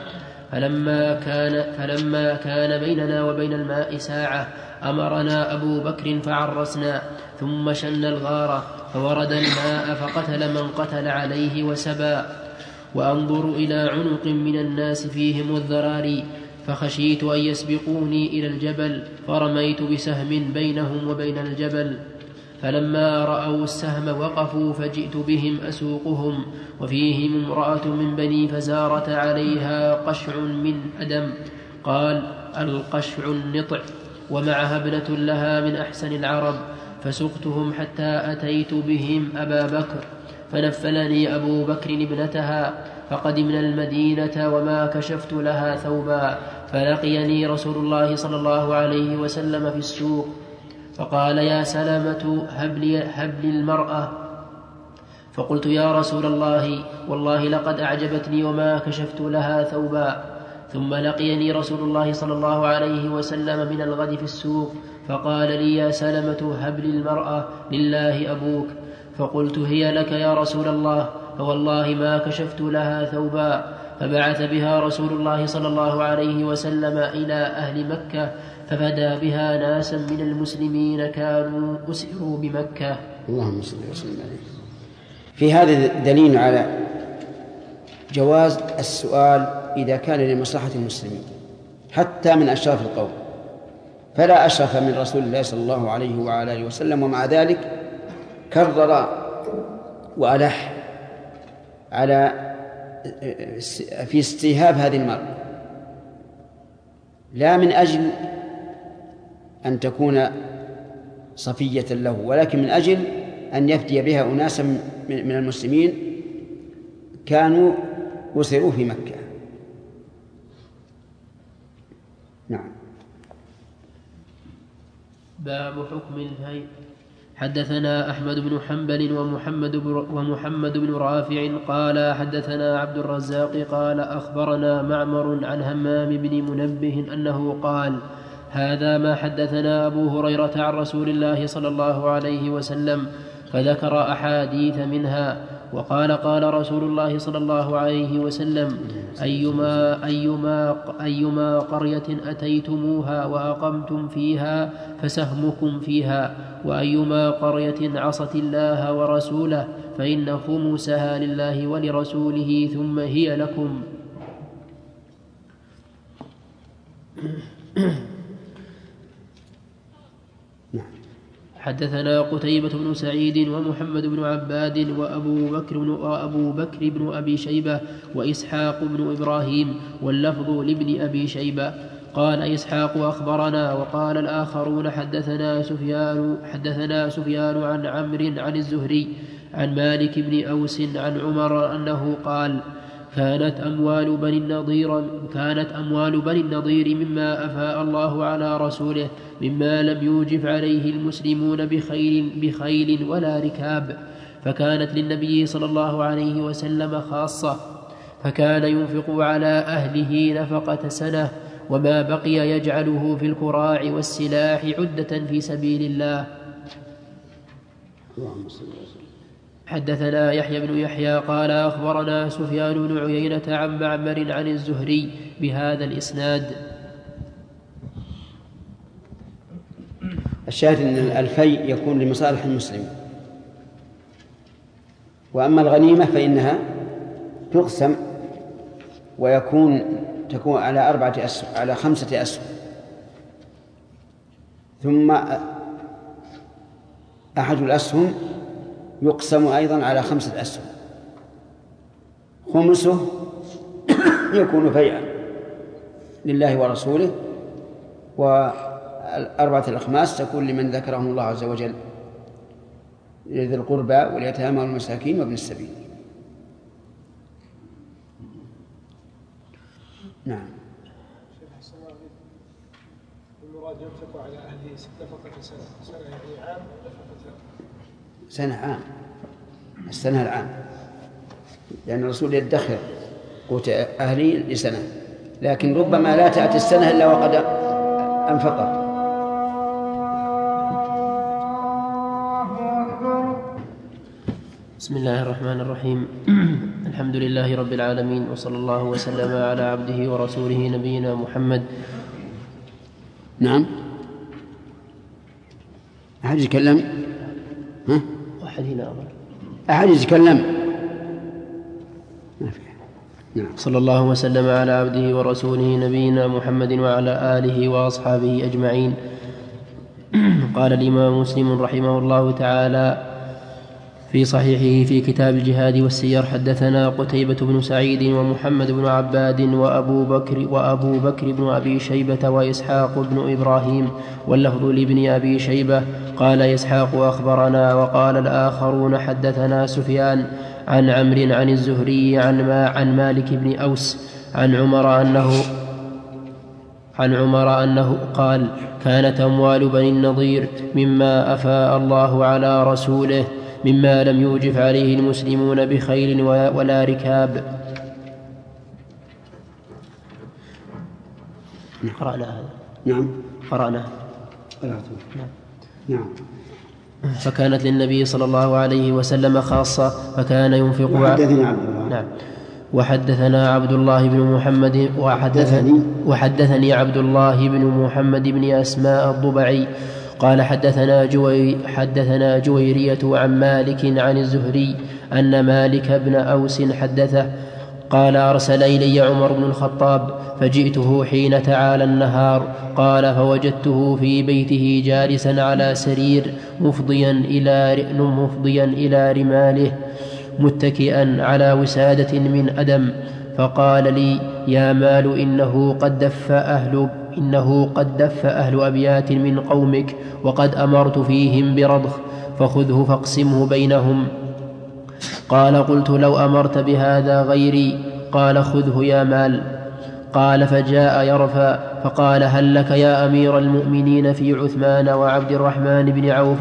فلما كان بيننا وبين الماء ساعة أمرنا أبو بكر فعرسنا، ثم شن الغارة فورد الماء فقتل من قتل عليه وسبى. وأنظر إلى عنق من الناس فيهم الذراري، فخشيت أن يسبقوني إلى الجبل، فرميت بسهم بينهم وبين الجبل، فلما رأوا السهم وقفوا، فجئت بهم أسوقهم، وفيهم امرأة من بني فزارة عليها قشع من أدم، قال القشع النطع، ومعها ابنة لها من أحسن العرب، فسقتهم حتى أتيت بهم أبا بكر، فنفلني أبو بكر ابنتها، فقدمنا المدينة وما كشفت لها ثوبا، فلقيني رسول الله صلى الله عليه وسلم في السوق، فقال يا سلمة هب لي المرأة، فقلت يا رسول الله والله لقد أعجبتني وما كشفت لها ثوبا. ثم لقيني رسول الله صلى الله عليه وسلم من الغد في السوق، فقال لي يا سلمة هب لي المرأة لله أبوك، فقلت هي لك يا رسول الله، فوالله ما كشفت لها ثوبا. فبعث بها رسول الله صلى الله عليه وسلم إلى أهل مكة، ففدى بها ناسا من المسلمين كانوا أسروا بمكة. اللهم صل وسلم عليه. في هذا دليل على جواز السؤال إذا كان لمصلحة المسلمين حتى من أشراف القوم، فلا أشرف من رسول الله صلى الله عليه وعلى آله وسلم، ومع ذلك كرر وألح على في استيهاب هذه المرأة، لا من أجل أن تكون صفية له، ولكن من أجل أن يفدي بها أناسا من المسلمين كانوا أسروا في مكة. نعم. باب حكم الهيئ. حدثنا أحمد بن حنبل ومحمد بن رافع قال حدثنا عبد الرزاق قال أخبرنا معمر عن همام بن منبه أنه قال هذا ما حدثنا أبو هريرة عن رسول الله صلى الله عليه وسلم، فذكر أحاديث منها، وقال قال رسول الله صلى الله عليه وسلم أيما قرية أتيتموها وأقمتم فيها فسهمكم فيها، وأيما قرية عصت الله ورسوله فإن خمسها لله ولرسوله ثم هي لكم. حدثنا قتيبة بن سعيد ومحمد بن عباد وأبو بكر بن أبي شيبة وإسحاق بن إبراهيم، واللفظ لابن أبي شيبة. قال إسحاق أخبرنا، وقال الآخرون حدثنا سفيان عن عمرو عن الزهري عن مالك بن أوس عن عمر أنه قال كانت أموال بني النضير مما أفاء الله على رسوله، مما لم يوجف عليه المسلمون بخيل ولا ركاب، فكانت للنبي صلى الله عليه وسلم خاصة، فكان ينفق على أهله نفقة سنة، وما بقي يجعله في الكراع والسلاح عدة في سبيل الله. حدثنا يحيى بن يحيى قال أخبرنا سفيان بن عيينة عن معمر عن الزهري بهذا الإسناد. الشاهد أن الفيء يكون لمصالح المسلمين، وأما الغنيمة فإنها تقسم تكون على 5 أسهم، ثم أحد الأسهم يقسم أيضا على 5 أسهم، خمسه يكون فيئا لله ورسوله، و4 الأخماس تكون لمن ذكرهم الله عز وجل، لذي القربى واليتامى والمساكين وابن السبيل. نعم. المراد ينفق على أهله نفقة سنة يعني عام سنة عام، السنة العام، لأن الرسول يدخر قوت أهلي لسنة، لكن ربما لا تأتي السنة إلا وقد أنفقه. بسم الله الرحمن الرحيم. الحمد لله رب العالمين، وصلى الله وسلم على عبده ورسوله نبينا محمد. نعم. أحد يتكلم؟ ها؟ واحد هنا أمر. أحد يتكلم؟ نعم. صلى الله وسلم على عبده ورسوله نبينا محمد وعلى آله وأصحابه أجمعين. قال الإمام مسلم رحمه الله تعالى في صحيحه في كتاب الجهاد والسير: حدثنا قتيبة بن سعيد ومحمد بن عباد وأبو بكر بن أبي شيبة وإسحاق بن إبراهيم، واللفظ لابن أبي شيبة. قال إسحاق: أخبرنا. وقال الآخرون: حدثنا سفيان عن عمرو عن الزهري عن مالك بن أوس عن عمر أنه قال: كانت أموال بني النضير مما أفاء الله على رسوله، مما لم يوجف عليه المسلمون بخيل ولا ركاب. قرأنا هذا. نعم. قرأنا. نعم. فكانت للنبي صلى الله عليه وسلم خاصة، فكان ينفقها. نعم. وحدثنا عبد الله بن محمد وحدثني عبد الله بن محمد بن أسماء الضبعي قال: حدثنا جويرية عن مالك عن الزهري أن مالك بن أوس حدثه قال: أرسل إلي عمر بن الخطاب فجئته حين تعالى النهار. قال: فوجدته في بيته جالسا على سرير مفضيا إلى رماله متكئا على وسادة من أدم. فقال لي: يا مال، إنه قد دف أهل أبيات من قومك، وقد أمرت فيهم برضخ، فخذه فاقسمه بينهم. قال: قلت: لو أمرت بهذا غيري. قال: خذه يا مال. قال: فجاء يرفع فقال: هل لك يا أمير المؤمنين في عثمان وعبد الرحمن بن عوف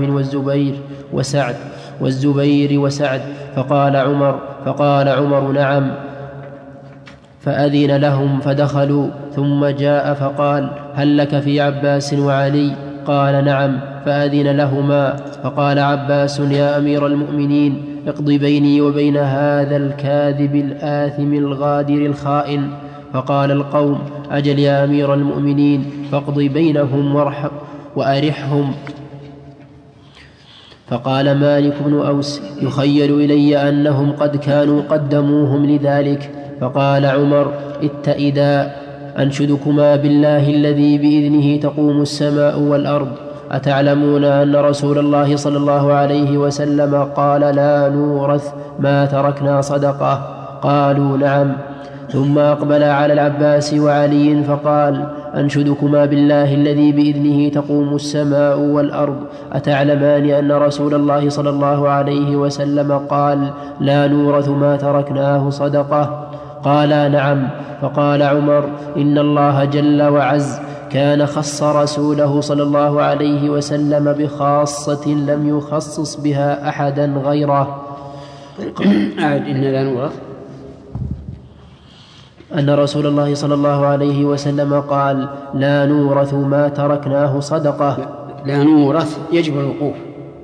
والزبير وسعد؟ فقال عمر: نعم. فأذن لهم فدخلوا، ثم جاء فقال: هل لك في عباس وعلي؟ قال: نعم. فأذن لهما، فقال عباس: يا أمير المؤمنين، اقض بيني وبين هذا الكاذب الآثم الغادر الخائن. فقال القوم: أجل يا أمير المؤمنين، فاقض بينهم وأرحهم. فقال مالك بن أوس: يخيل إلي أنهم قد كانوا قدموهم لذلك. فقال عمر: اتئدا، أنشدكما بالله الذي بإذنه تقوم السماء والأرض، أتعلمون أن رسول الله صلى الله عليه وسلم قال: لا نورث ما تركنا صدقة؟ قالوا: نعم. ثم أقبل على العباس وعلي فقال: أنشدكما بالله الذي بإذنه تقوم السماء والأرض، أتعلمان أن رسول الله صلى الله عليه وسلم قال: لا نورث ما تركناه صدقة؟ قالا: نعم. فقال عمر: إن الله جل وعز كان خص رسوله صلى الله عليه وسلم بخاصة لم يخصص بها أحدا غيره. إن لا نورث، أن رسول الله صلى الله عليه وسلم قال: لا نورث ما تركناه صدقة. لا نورث يجب الوقوف.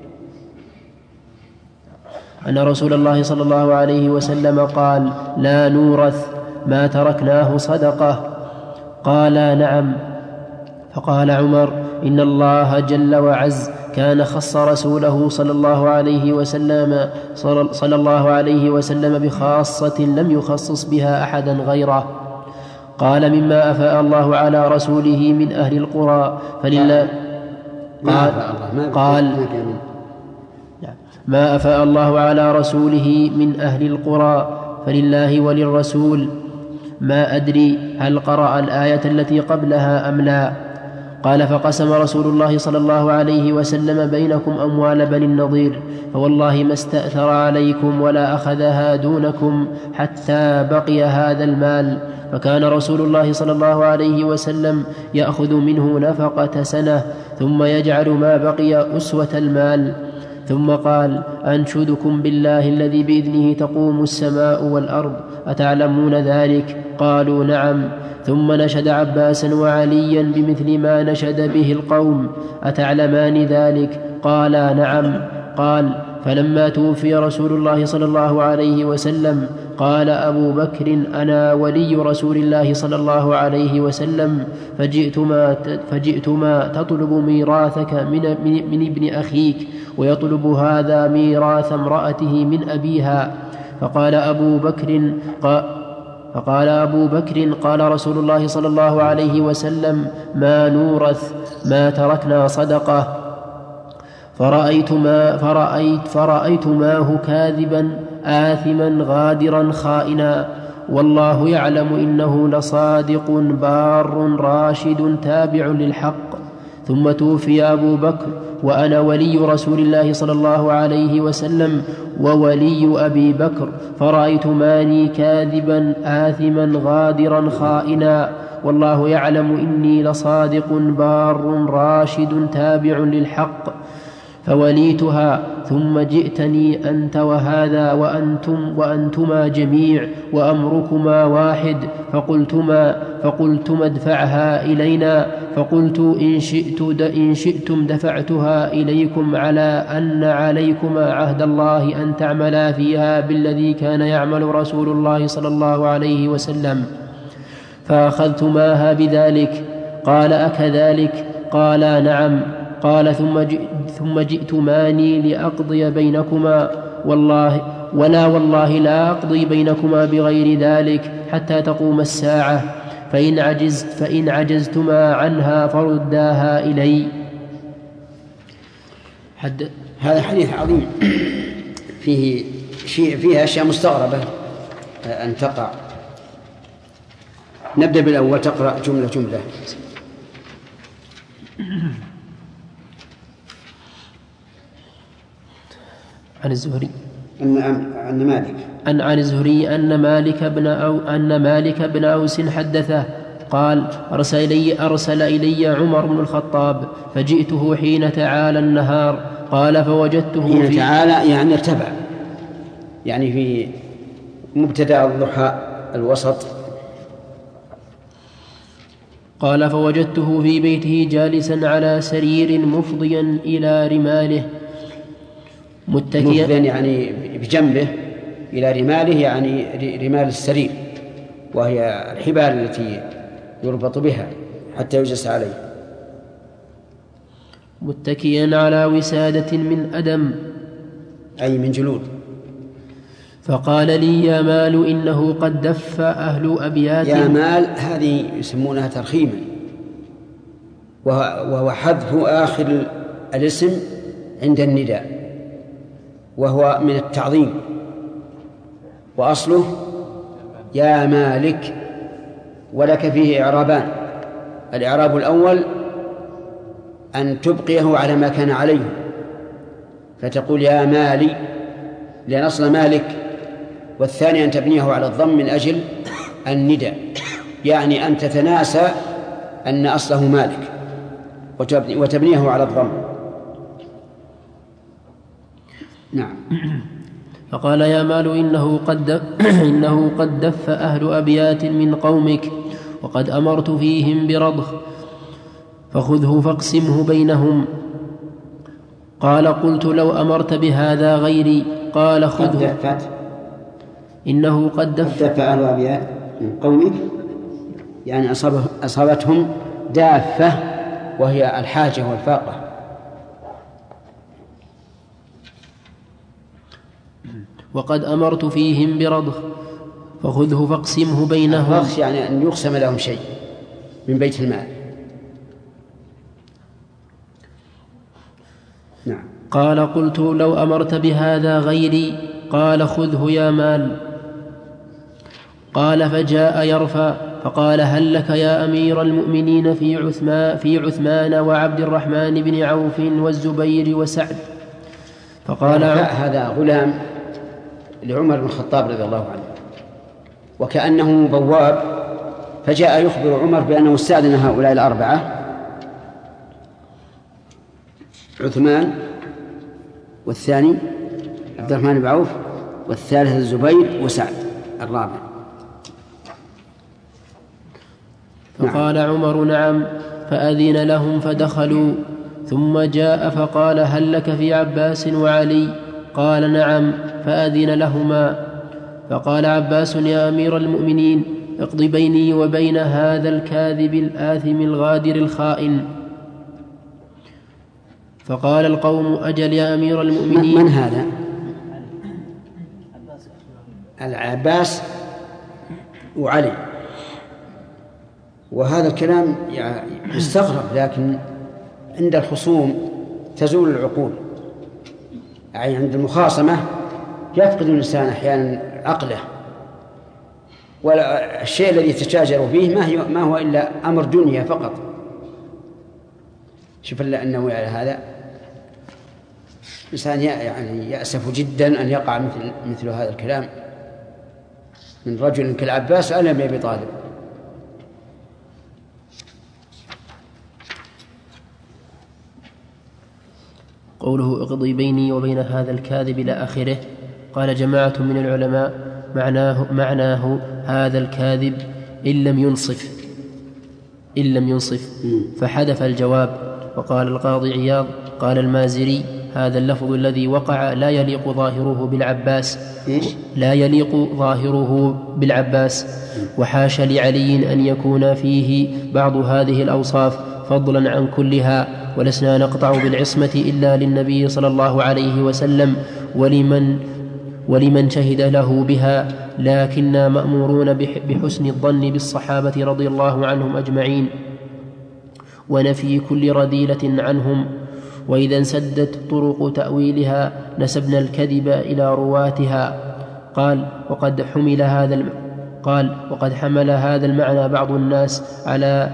أن رسول الله صلى الله عليه وسلم قال: لا نورث ما تركناه صدقة. قالا: نعم. فقال عمر: إن الله جل وعز كان خص رسوله صلى الله عليه وسلم بخاصة لم يخصص بها أحدا غيره. قال: مما أفاء الله على رسوله من أهل القرى فلله. ما أفاء الله على رسوله من أهل القرى فلله وللرسول. ما أدري هل قرأ الآية التي قبلها أم لا. قال: فقسم رسول الله صلى الله عليه وسلم بينكم أموال بني النضير، فوالله ما استأثر عليكم ولا أخذها دونكم حتى بقي هذا المال. فكان رسول الله صلى الله عليه وسلم يأخذ منه نفقة سنة، ثم يجعل ما بقي أسوة المال. ثم قال: أنشدكم بالله الذي بإذنه تقوم السماء والأرض، أتعلمون ذلك؟ قالوا: نعم. ثم نشد عباسا وعليا بمثل ما نشد به القوم، أتعلمان ذلك؟ قالا: نعم. قال: فلما توفي رسول الله صلى الله عليه وسلم قال أبو بكر: أنا ولي رسول الله صلى الله عليه وسلم، فجئتما تطلب ميراثك من ابن أخيك، ويطلب هذا ميراث امرأته من أبيها. فقال أبو بكر: قال رسول الله صلى الله عليه وسلم: ما نورث، ما تركنا صدقة. فرأيتماه كاذبا آثما غادرا خائنا، والله يعلم إنه لصادق بار راشد تابع للحق. ثم توفي أبو بكر وأنا ولي رسول الله صلى الله عليه وسلم وولي أبي بكر، فرأيتماني كاذبا آثما غادرا خائنا، والله يعلم إني لصادق بار راشد تابع للحق. فوليتها، ثم جئتني أنت وهذا وأنتما جميع، وأمركما واحد، فقلتما ادفعها إلينا، فقلت إن شئتم دفعتها إليكم، على أن عليكما عهد الله أن تعملا فيها بالذي كان يعمل رسول الله صلى الله عليه وسلم. فأخذتماها بذلك. قال: أكذلك؟ قالا: نعم. قال: ثم جئتماني لأقضي بينكما، والله لا أقضي بينكما بغير ذلك حتى تقوم الساعة، فإن عجزتما عنها فرداها إلي. هذا حديث عظيم فيه أشياء مستغربة أن تقع. نبدأ بالأول، تقرأ جملة. عن الزهري عن الزهري أن مالك بن أوس حدثه قال: أرسل إلي عمر بن الخطاب، فجئته حين تعالى النهار. قال: فوجدته حين تعالى يعني ارتفع، يعني في مبتدأ الضحى الوسط. قال: فوجدته في بيته جالسا على سرير مفضيا إلى رماله مفضيا، يعني بجنبه إلى رماله، يعني رمال السرير، وهي الحبال التي يربط بها حتى يجلس عليه. متكئا على وسادة من أدم، أي من جلود. فقال لي: يا مال، إنه قد دف أهل أبيات. يا مال هذه يسمونها ترخيما، وهو حذف آخر الاسم عند النداء، وهو من التعظيم، وأصله يا مالك. ولك فيه إعرابان: الإعراب الأول أن تبقيه على ما كان عليه، فتقول يا مالي لأن أصل مالك، والثاني أن تبنيه على الضم من أجل النداء، يعني أن تتناسى أن أصله مالك وتبنيه على الضم. نعم. فقال: يا مال، إنه قد دف أهل أبيات من قومك، وقد أمرت فيهم برضخ، فخذه فاقسمه بينهم. قال: قلت: لو أمرت بهذا غيري. قال: خذه. إنه قد دف أهل أبيات من قومك، يعني أصابتهم دافة، وهي الحاجة والفاقة. وقد أمرت فيهم برضخ، فخذه فاقسمه بينهم. الرضخ يعني أن يقسم لهم شيء من بيت المال. نعم. قال: قلت: لو أمرت بهذا غيري. قال: خذه يا مال. قال: فجاء يرفع، فقال: هل لك يا أمير المؤمنين في عثمان وعبد الرحمن بن عوف والزبير وسعد؟ فقال: هذا غلام لعمر بن الخطاب رضي الله عنه، وكأنه بواب، فجاء يخبر عمر بأنه استأذن هؤلاء الأربعة: عثمان، والثاني عبد الرحمن بن عوف، والثالث الزبير، وسعد الرابع. فقال عمر: نعم. فأذن لهم فدخلوا، ثم جاء فقال: هل لك في عباس وعلي؟ قال نعم، فأذن لهما. فقال عباس يا أمير المؤمنين اقض بيني وبين هذا الكاذب الآثم الغادر الخائن. فقال القوم أجل يا أمير المؤمنين. من هذا؟ العباس وعلي. وهذا الكلام يستغرب، لكن عند الخصوم تزول العقول، يعني عند المخاصمة يفقد الإنسان أحيانا عقله، والشيء الذي يتشاجر فيه ما هو إلا أمر دنيا فقط. شوف أنه على هذا إنسان يعني يأسف جدا أن يقع مثل هذا الكلام من رجل كالعباس على ابن أبي طالب. قوله اقضي بيني وبين هذا الكاذب إلى آخره. قال جماعة من العلماء معناه هذا الكاذب إن لم ينصف فحذف الجواب. وقال القاضي عياض قال المازري هذا اللفظ الذي وقع لا يليق ظاهره بالعباس وحاش لعلي أن يكون فيه بعض هذه الأوصاف فضلا عن كلها، ولسنا نقطع بالعصمة إلا للنبي صلى الله عليه وسلم ولمن شهد له بها، لكننا مأمورون بحسن الظن بالصحابة رضي الله عنهم أجمعين ونفي كل رذيلة عنهم. وإذا انسدت طرق تأويلها نسبنا الكذب إلى رواتها. قال وقد حمل هذا المعنى بعض الناس على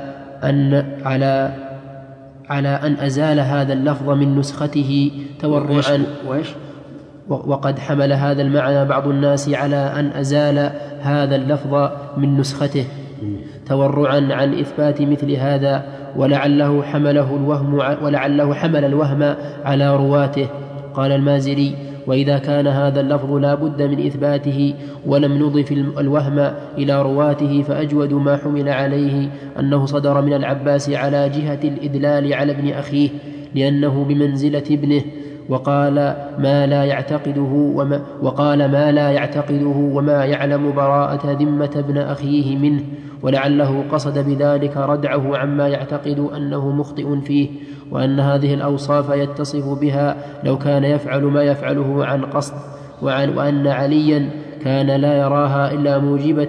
أن أزال هذا اللفظ من نسخته تورعا. وقد حمل هذا المعنى بعض الناس على أن أزال هذا اللفظ من نسخته تورعا عن إثبات مثل هذا، ولعله حمل الوهم على رواته. قال المازري وإذا كان هذا اللفظ لا بد من إثباته ولم نضف الوهم إلى رواته فأجود ما حمل عليه أنه صدر من العباس على جهة الإدلال على ابن أخيه لأنه بمنزلة ابنه، وقال ما لا يعتقده وما يعلم براءة ذمة ابن أخيه منه، ولعله قصد بذلك ردعه عما يعتقد أنه مخطئ فيه، وأن هذه الأوصاف يتصف بها لو كان يفعل ما يفعله عن قصد، وأن عليا كان لا يراها إلا موجبة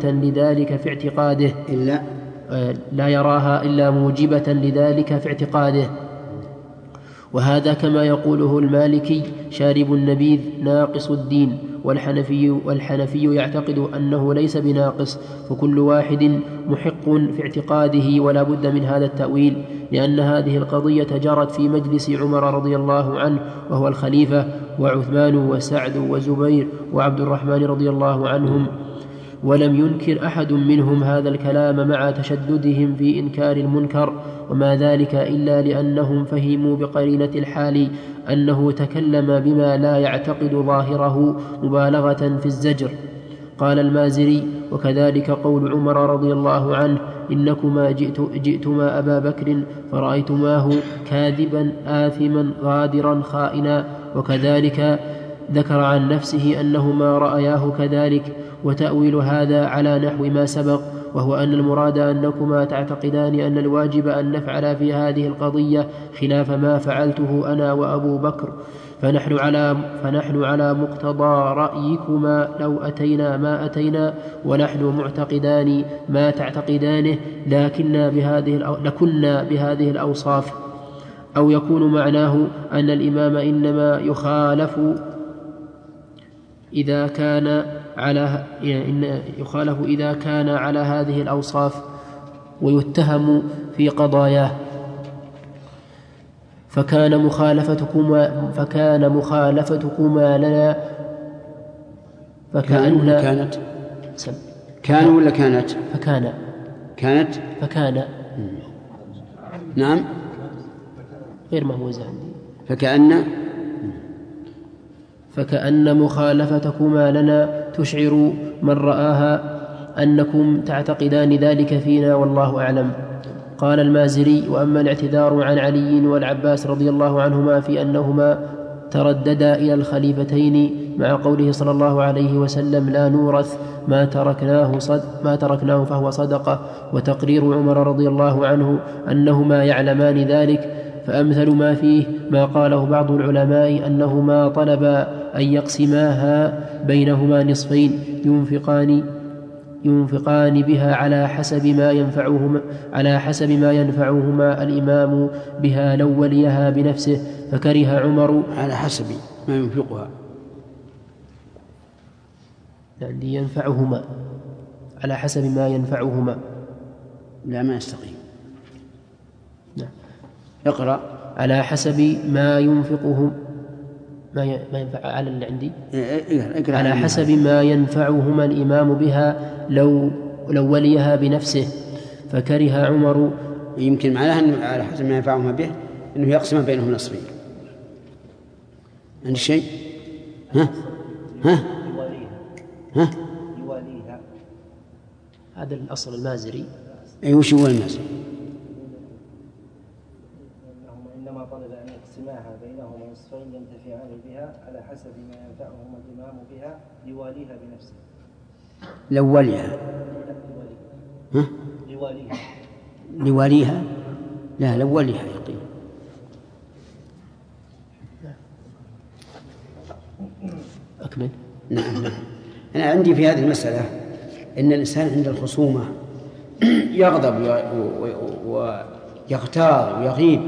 لذلك في اعتقاده وهذا كما يقوله المالكي شارب النبيذ ناقص الدين، والحنفي يعتقد أنه ليس بناقص، فكل واحد محق في اعتقاده ولا بد من هذا التأويل، لأن هذه القضية جرت في مجلس عمر رضي الله عنه وهو الخليفة، وعثمان وسعد وزبير وعبد الرحمن رضي الله عنهم، ولم ينكر أحد منهم هذا الكلام مع تشددهم في إنكار المنكر، وما ذلك إلا لأنهم فهموا بقرينة الحال أنه تكلم بما لا يعتقد ظاهره مبالغة في الزجر. قال المازري وكذلك قول عمر رضي الله عنه إنكما جئتما أبا بكر فرأيتماه كاذبا آثما غادرا خائنا، وكذلك ذكر عن نفسه أنهما رأياه كذلك، وتأويل هذا على نحو ما سبق، وهو أن المراد أنكما تعتقدان أن الواجب أن نفعل في هذه القضية خلاف ما فعلته أنا وأبو بكر، فنحن على مقتضى رأيكما لو أتينا ما أتينا، ونحن معتقدان ما تعتقدانه لكنا بهذه الأوصاف. أو يكون معناه أن الإمام إنما يخالف إذا كان على هذه الأوصاف ويتهم في قضاياه، فكان مخالفتكما لنا نعم غير مهوزة عندي فكأن مخالفتكما لنا تشعر من رآها أنكم تعتقدان ذلك فينا والله أعلم. قال المازري وأما الاعتذار عن علي والعباس رضي الله عنهما في أنهما ترددا إلى الخليفتين مع قوله صلى الله عليه وسلم: لا نورث ما تركناه فهو صدقة، وتقرير عمر رضي الله عنه أنهما يعلمان ذلك. فأمثل ما فيه ما قاله بعض العلماء أنهما طلبا أن يقسماها بينهما نصفين ينفقان بها على حسب ما ينفعهما الإمام بها لو وليها بنفسه، فكره عمر على حسب ما ينفقها، يعني ينفعهما على حسب ما ينفعهما. لا، ما يستقيم. نعم. اقرأ. على حسب ما ينفقهم ما ينفع على اللي عندي. على حسب ما ينفعهما الإمام بها لو وليها بنفسه، فكره عمر. يمكن معناها أنه على حسب ما ينفعهما به أنه يقسم بينهم نصفين. عندي شيء؟ يواليها. هذا الأصل المازري. وش هو المازري؟ إنما طلب أن يقسماها بينهما نصفين ينتفعان بها على حسب ما ينفعهما الإمام بها ليواليها بنفسه. ليواليها. لا، لوليها يقين. أكمل. نعم. أنا عندي في هذه المسألة إن الإنسان عند الخصومة يغضب ويغتاظ ويغيب.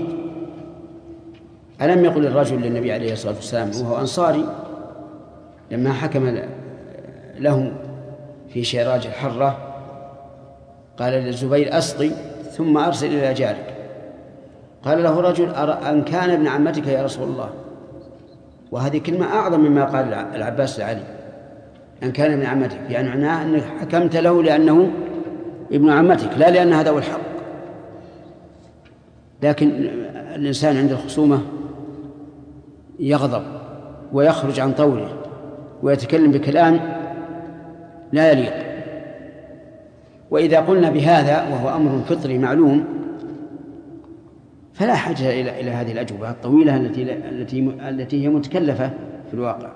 ألم يقل الرجل للنبي عليه الصلاة والسلام وهو أنصاري لما حكم له في شراج الحرة، قال للزبير: أسقي ثم أرسل إلى جارك. قال له رجل: أرى أن كان ابن عمتك يا رسول الله. وهذه كلمة أعظم مما قال العباس لعلي: أن كان ابن عمتك، يعني معناه أنك حكمت له لأنه ابن عمتك لا لأن هذا هو الحق. لكن الإنسان عند الخصومة يغضب ويخرج عن طوره ويتكلم بكلام لا يليق. وإذا قلنا بهذا وهو أمر فطري معلوم فلا حاجة إلى هذه الأجوبة الطويلة التي هي متكلفة في الواقع.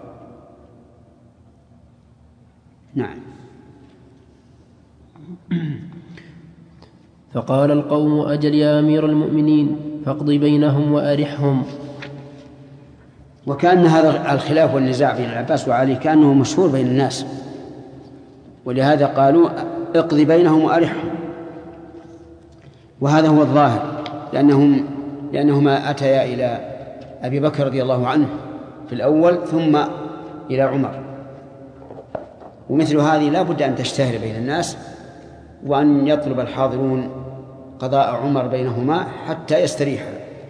نعم. فقال القوم: أجل يا أمير المؤمنين، فاقض بينهم وأرحهم. وكأن هذا الخلاف والنزاع بين العباس وعلي كأنه مشهور بين الناس، ولهذا قالوا: اقض بينهم وأرحهم. وهذا هو الظاهر، لأنهما أتيا إلى أبي بكر رضي الله عنه في الأول ثم إلى عمر، ومثل هذه لا بد أن تشتهر بين الناس، وأن يطلب الحاضرون قضاء عمر بينهما حتى يستريحا.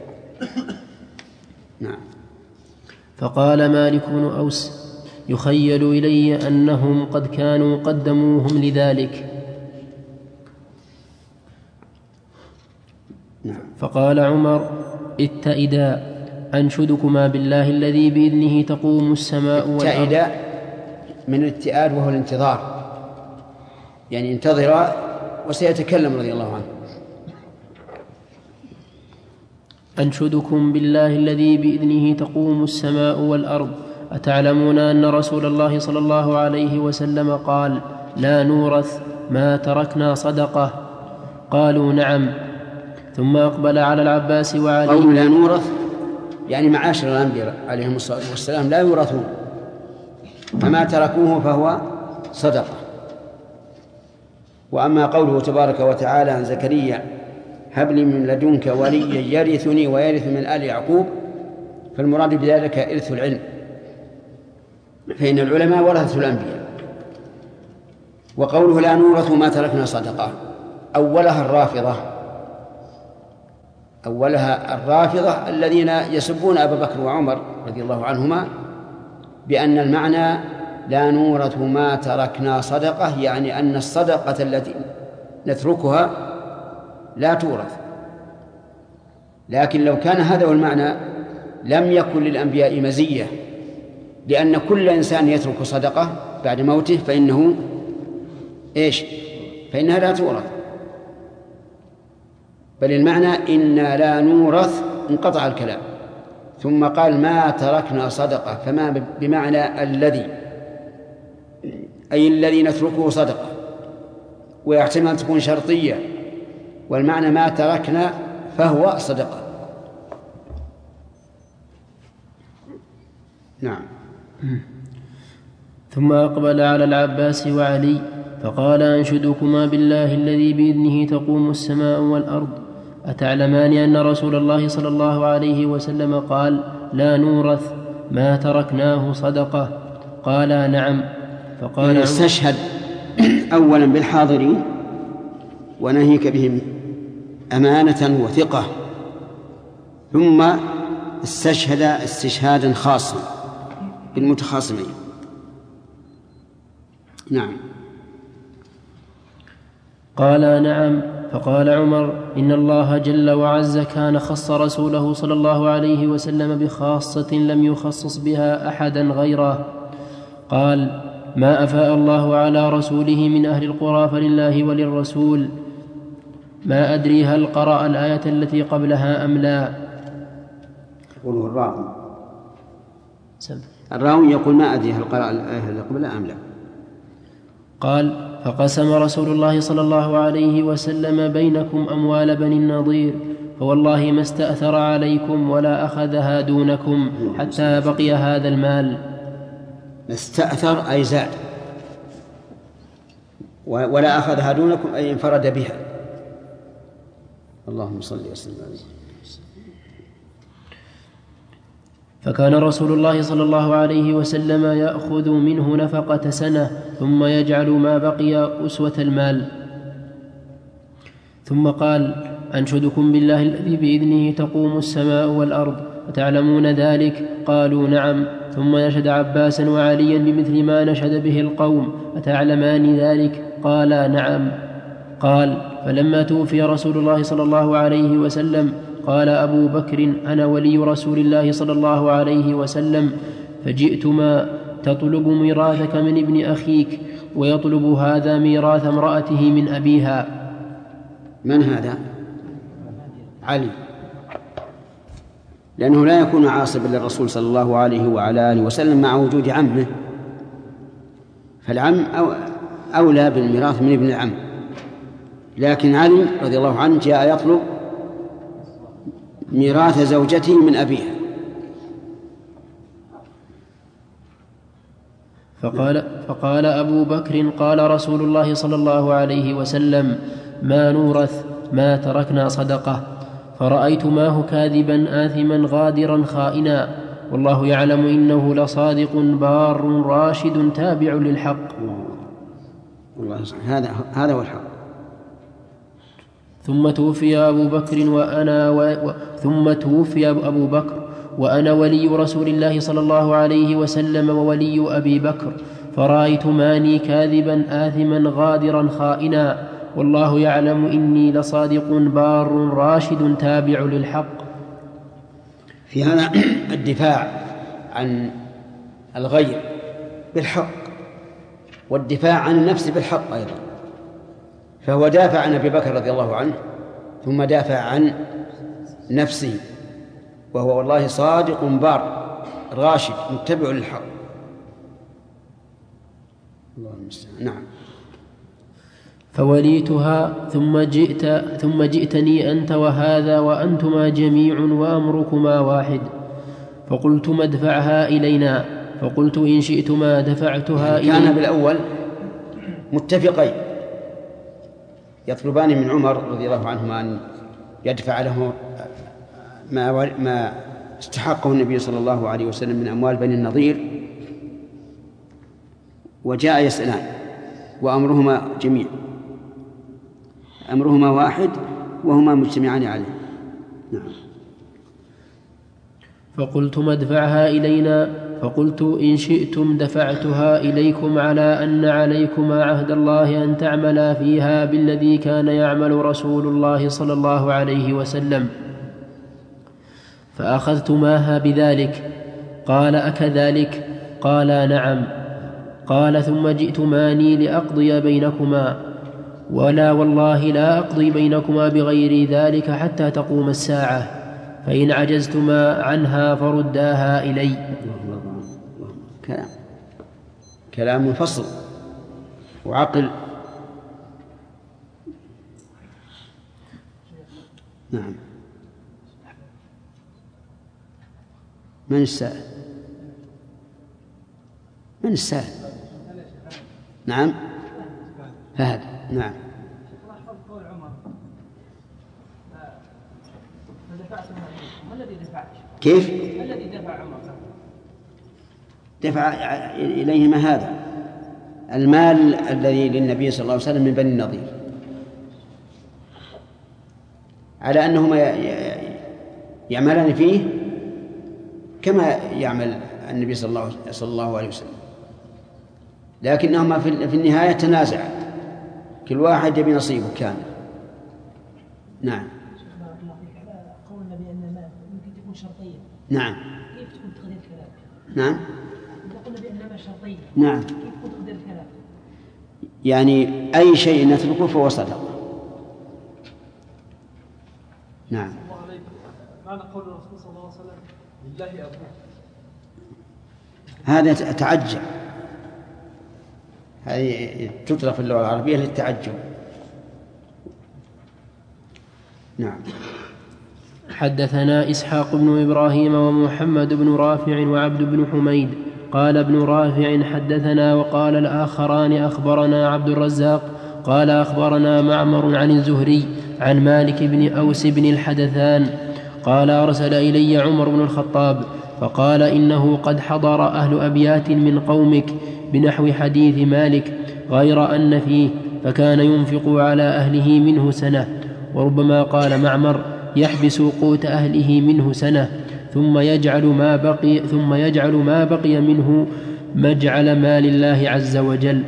نعم. فقال مالك بن أوس: يخيل إلي أنهم قد كانوا قدموهم لذلك. فقال عمر: اتئدا أنشدكما بالله الذي بإذنه تقوم السماء والأرض. اتئدا من الاتئاد وهو الانتظار، يعني انتظر وسيتكلم رضي الله عنه. أنشدكم بالله الذي بإذنه تقوم السماء والأرض، أتعلمون أن رسول الله صلى الله عليه وسلم قال: لا نورث ما تركنا صدقة؟ قالوا: نعم. ثم أقبل على العباس وعلي. قول لا نورث يعني معاشر الأنبياء عليهم الصلاة والسلام لا يورثون، فما تركوه فهو صدقة. وأما قوله تبارك وتعالى عن زكريا: هب لي من لدنك وليا يرثني ويرث من آل يعقوب، فالمراد بذلك إرث العلم، فإن العلماء ورثة الأنبياء. وقوله لا نورث ما تركنا صدقة أولها الرافضة الذين يسبون أبا بكر وعمر رضي الله عنهما بأن المعنى لا نورث ما تركنا صدقة، يعني أن الصدقة التي نتركها لا تورث. لكن لو كان هذا هو المعنى لم يكن للأنبياء مزية، لأن كل إنسان يترك صدقة بعد موته فإنها لا تورث. بل المعنى إنا لا نورث، انقطع الكلام، ثم قال ما تركنا صدقة، فما بمعنى الذي، أي الذي نتركه صدقة، ويحتمل أن تكون شرطية، والمعنى ما تركنا فهو صدقة. نعم. ثم أقبل على العباس وعلي فقال أنشدكما بالله الذي بإذنه تقوم السماء والأرض، أتعلمان أن رسول الله صلى الله عليه وسلم قال لا نورث ما تركناه صدقة؟ قالا نعم. فقال استشهد أولا بالحاضرين ونهيك بهم أمانة وثقة، ثم استشهد استشهادا خاصا بالمتخاصمين. نعم. قال نعم. فقال عمر إن الله جل وعز كان خص رسوله صلى الله عليه وسلم بخاصة لم يخصص بها أحدا غيره. قال ما أفاء الله على رسوله من أهل القرى فلله وللرسول. ما أدري هل قرأ الآية التي قبلها أم لا. يقوله الراوي يقول ما أدري هل قرأ الآية التي قبلها أم لا. قال فقسم رسول الله صلى الله عليه وسلم بينكم أموال بني النضير، فوالله ما استأثر عليكم ولا أخذها دونكم حتى بقي هذا المال. استأثر أي زاد، ولا أخذها دونكم أي انفرد بها. اللهم صل وسلم عليه. فكان رسول الله صلى الله عليه وسلم يأخذ منه نفقة سنة ثم يجعل ما بقي أسوة المال. ثم قال أنشدكم بالله الذي بإذنه تقوم السماء والأرض، وتعلمون ذلك؟ قالوا نعم. ثم نشد عباسا وعليا بمثل ما نشد به القوم، أتعلمان ذلك؟ قالا نعم. قال فلما توفي رسول الله صلى الله عليه وسلم قال أبو بكر أنا ولي رسول الله صلى الله عليه وسلم، فجئتما تطلب ميراثك من ابن أخيك، ويطلب هذا ميراث امرأته من أبيها. من هذا؟ علي، لأنه لا يكون عاصبا للرسول صلى الله عليه وعلى آله وسلم مع وجود عمه، فالعم أولى بالميراث من ابن العم. لكن علي رضي الله عنه جاء يطلب ميراث زوجته من أبيها. فقال أبو بكر قال رسول الله صلى الله عليه وسلم ما نورث ما تركنا صدقة، فرأيتماه كاذبا آثما غادرا خائنا، والله يعلم إنه لصادق بار راشد تابع للحق. هذا هو الحق. ثم توفي أبو بكر وأنا ولي رسول الله صلى الله عليه وسلم وولي أبي بكر، فرأيتماني كاذبا آثما غادرا خائنا، والله يعلم إني لصادق بار راشد تابع للحق. في هذا الدفاع عن الغير بالحق، والدفاع عن النفس بالحق أيضا. فهو دافع عن أبي بكر رضي الله عنه، ثم دافع عن نفسه، وهو والله صادق بار راشد متبع للحق. الله المستعان. نعم. فوليتها ثم جئتني أنت وهذا وأنتما جميع وأمركما واحد، فقلتما ادفعها إلينا، فقلت إن شئتما دفعتها إلينا. كان بالأول متفقين يطلبان من عمر رضي الله عنهما أن يدفع له ما استحقه النبي صلى الله عليه وسلم من أموال بني النضير، وجاء يسألان وأمرهما جميع، أمرهما واحد وهما مجتمعان عليه. نعم. فقلتما ادفعها إلينا، فقلت إن شئتم دفعتها إليكم، على أن عليكما عهد الله أن تعملا فيها بالذي كان يعمل رسول الله صلى الله عليه وسلم، فأخذتماها بذلك. قال أكذلك؟ قالا نعم. قال ثم جئتماني لأقضي بينكما، ولا والله لا أقضي بينكما بغير ذلك حتى تقوم الساعة. فإن عجزتما عنها فرداها إلي. كلام فصل وعقل. نعم. من السائل؟ من السائل؟ نعم فهد. نعم. قول عمر فدفعتم ما الذي دفعت؟ كيف؟ الذي دفع عمر؟ دفع إليهما هذا المال الذي للنبي صلى الله عليه وسلم من بني النضير، على أنهما يعملان فيه كما يعمل النبي صلى الله عليه وسلم، لكنهما في النهاية تنازعا، كل واحد يبي نصيبه كامل. نعم. قول النبي أن المال يمكن تكون شرطية. نعم. كيف تكون تقدير الكلام؟ نعم. يقول النبي أن المال شرطية. نعم. كيف تكون تقدير الكلام؟ يعني أي شيء نتركه فهو صدقة. نعم. معنى قول الرسول صلى الله عليه وسلم لله أبوه، هذا تعجب، هذه تطلق في اللغة العربية للتعجب. نعم. حدثنا إسحاق بن إبراهيم ومحمد بن رافع وعبد بن حميد. قال ابن رافع حدثنا، وقال الآخران أخبرنا عبد الرزاق قال أخبرنا معمر عن الزهري عن مالك بن أوس بن الحدثان قال أرسل إلي عمر بن الخطاب فقال إنه قد حضر أهل أبيات من قومك بنحو حديث مالك غير أن فيه، فكان ينفق على أهله منه سنة. وربما قال معمر يحبس قوت أهله منه سنة ثم يجعل ما بقي منه مجعل مال الله عز وجل.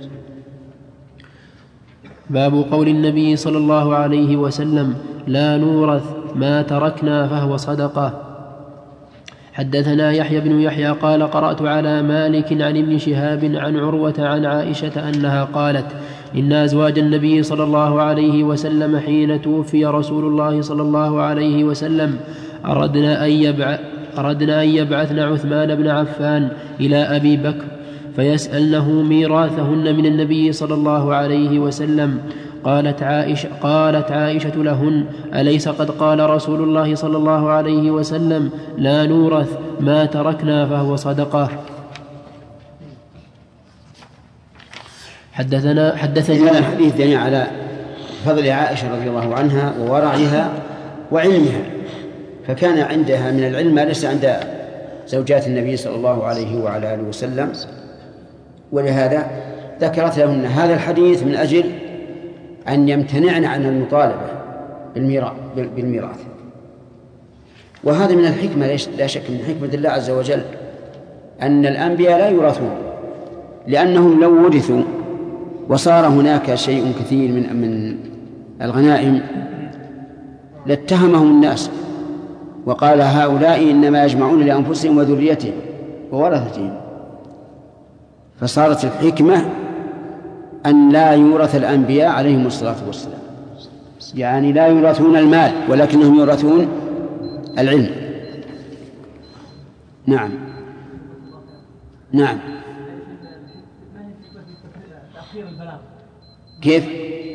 باب قول النبي صلى الله عليه وسلم لا نورث ما تركنا فهو صدقة. حدثنا يحيى بن يحيى قال قرأت على مالك عن ابن شهاب عن عروة عن عائشة أنها قالت إن أزواج النبي صلى الله عليه وسلم حين توفي رسول الله صلى الله عليه وسلم أردنا أن يبعثن عثمان بن عفان إلى أبي بكر فيسألنه ميراثهن من النبي صلى الله عليه وسلم. قالت عائشة لهن أليس قد قال رسول الله صلى الله عليه وسلم لا نورث ما تركنا فهو صدقة. حدثني هذا الحديث دليل على فضل عائشة رضي الله عنها وورعها وعلمها، فكان عندها من العلم ما ليس عند زوجات النبي صلى الله عليه وعلى آله وسلم، ولهذا ذكرت لهن هذا الحديث من أجل أن يمتنعن عن المطالبة بالميراث. وهذا من الحكمة، لا شك من حكمة الله عز وجل أن الأنبياء لا يورثون، لأنهم لو ورثوا وصار هناك شيء كثير من الغنائم لاتهمهم الناس وقال هؤلاء إنما يجمعون لأنفسهم وذريتهم وورثتهم. فصارت الحكمة أن لا يورث الأنبياء عليهم الصلاة والسلام، يعني لا يورثون المال ولكنهم يورثون العلم. نعم. نعم. كيف؟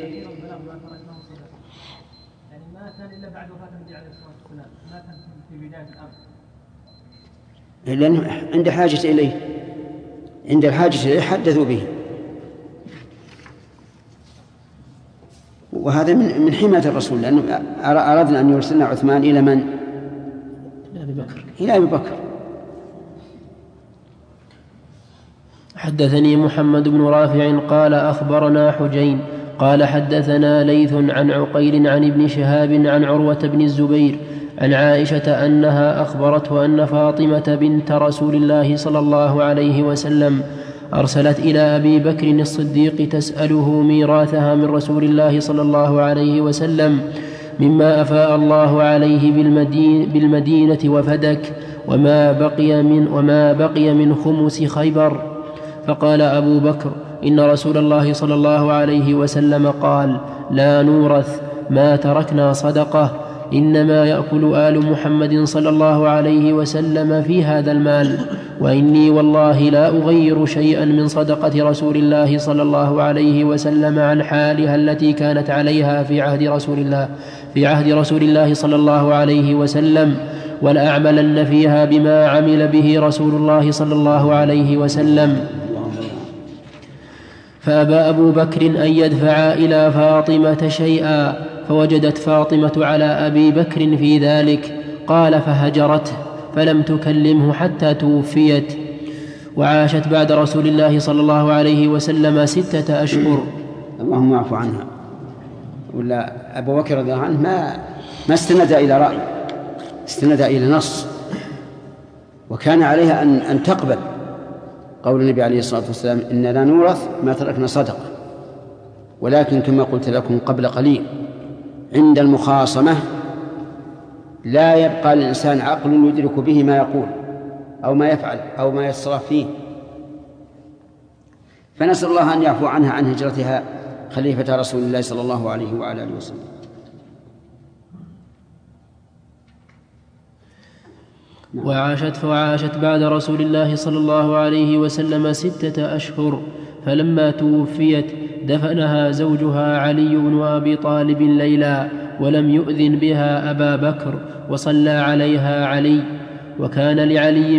يعني ما كان إلا بعد وفاة النبي عليه الصلاة والسلام، ما كان في بداية الأمر، لأنه عند حاجة إليه، عند الحاجة إليه حدثوا به. وهذا من حماية الرسول، لأنه أردنا أن يرسلنا عثمان إلى من؟ إلى أبي بكر. حدثني محمد بن رافع قال أخبرنا حجين قال حدثنا ليث عن عقيل عن ابن شهاب عن عروة بن الزبير عن عائشة أنها أخبرته أن فاطمة بنت رسول الله صلى الله عليه وسلم أرسلت إلى أبي بكر الصديق تسأله ميراثها من رسول الله صلى الله عليه وسلم مما أفاء الله عليه بالمدينة وفدك وما بقي من خمس خيبر. فقال أبو بكر إن رسول الله صلى الله عليه وسلم قال لا نورث ما تركنا صدقة. إنما يأكل آل محمد صلى الله عليه وسلم في هذا المال، وإني والله لا أغير شيئا من صدقة رسول الله صلى الله عليه وسلم عن حالها التي كانت عليها في عهد رسول الله صلى الله عليه وسلم، ولأعملن فيها بما عمل به رسول الله صلى الله عليه وسلم. فأبى أبو بكر أن يدفع إلى فاطمة شيئا، فوجدت فاطمة على أبي بكر في ذلك، قال فهجرته فلم تكلمه حتى توفيت. وعاشت بعد رسول الله صلى الله عليه وسلم 6 أشهر. اللهم اعف عنها. ولا أبو بكر رضي الله عنه ما استند إلى رأي، استند إلى نص، وكان عليها أن تقبل قول النبي عليه الصلاة والسلام: إن لا نورث ما تركنا صدقة. ولكن كما قلت لكم قبل قليل، عند المخاصمة لا يبقى للإنسان عقل يدرك به ما يقول أو ما يفعل أو ما يتصرف فيه. فنسأل الله أن يعفو عنها عن هجرتها خليفة رسول الله صلى الله عليه وعلى آله وسلم. وعاشت بعد رسول الله صلى الله عليه وسلم 6 أشهر، فلما توفيت دفنها زوجها علي بن أبي طالب ليلا، ولم يؤذن بها أبا بكر، وصلى عليها علي. وكان لعلي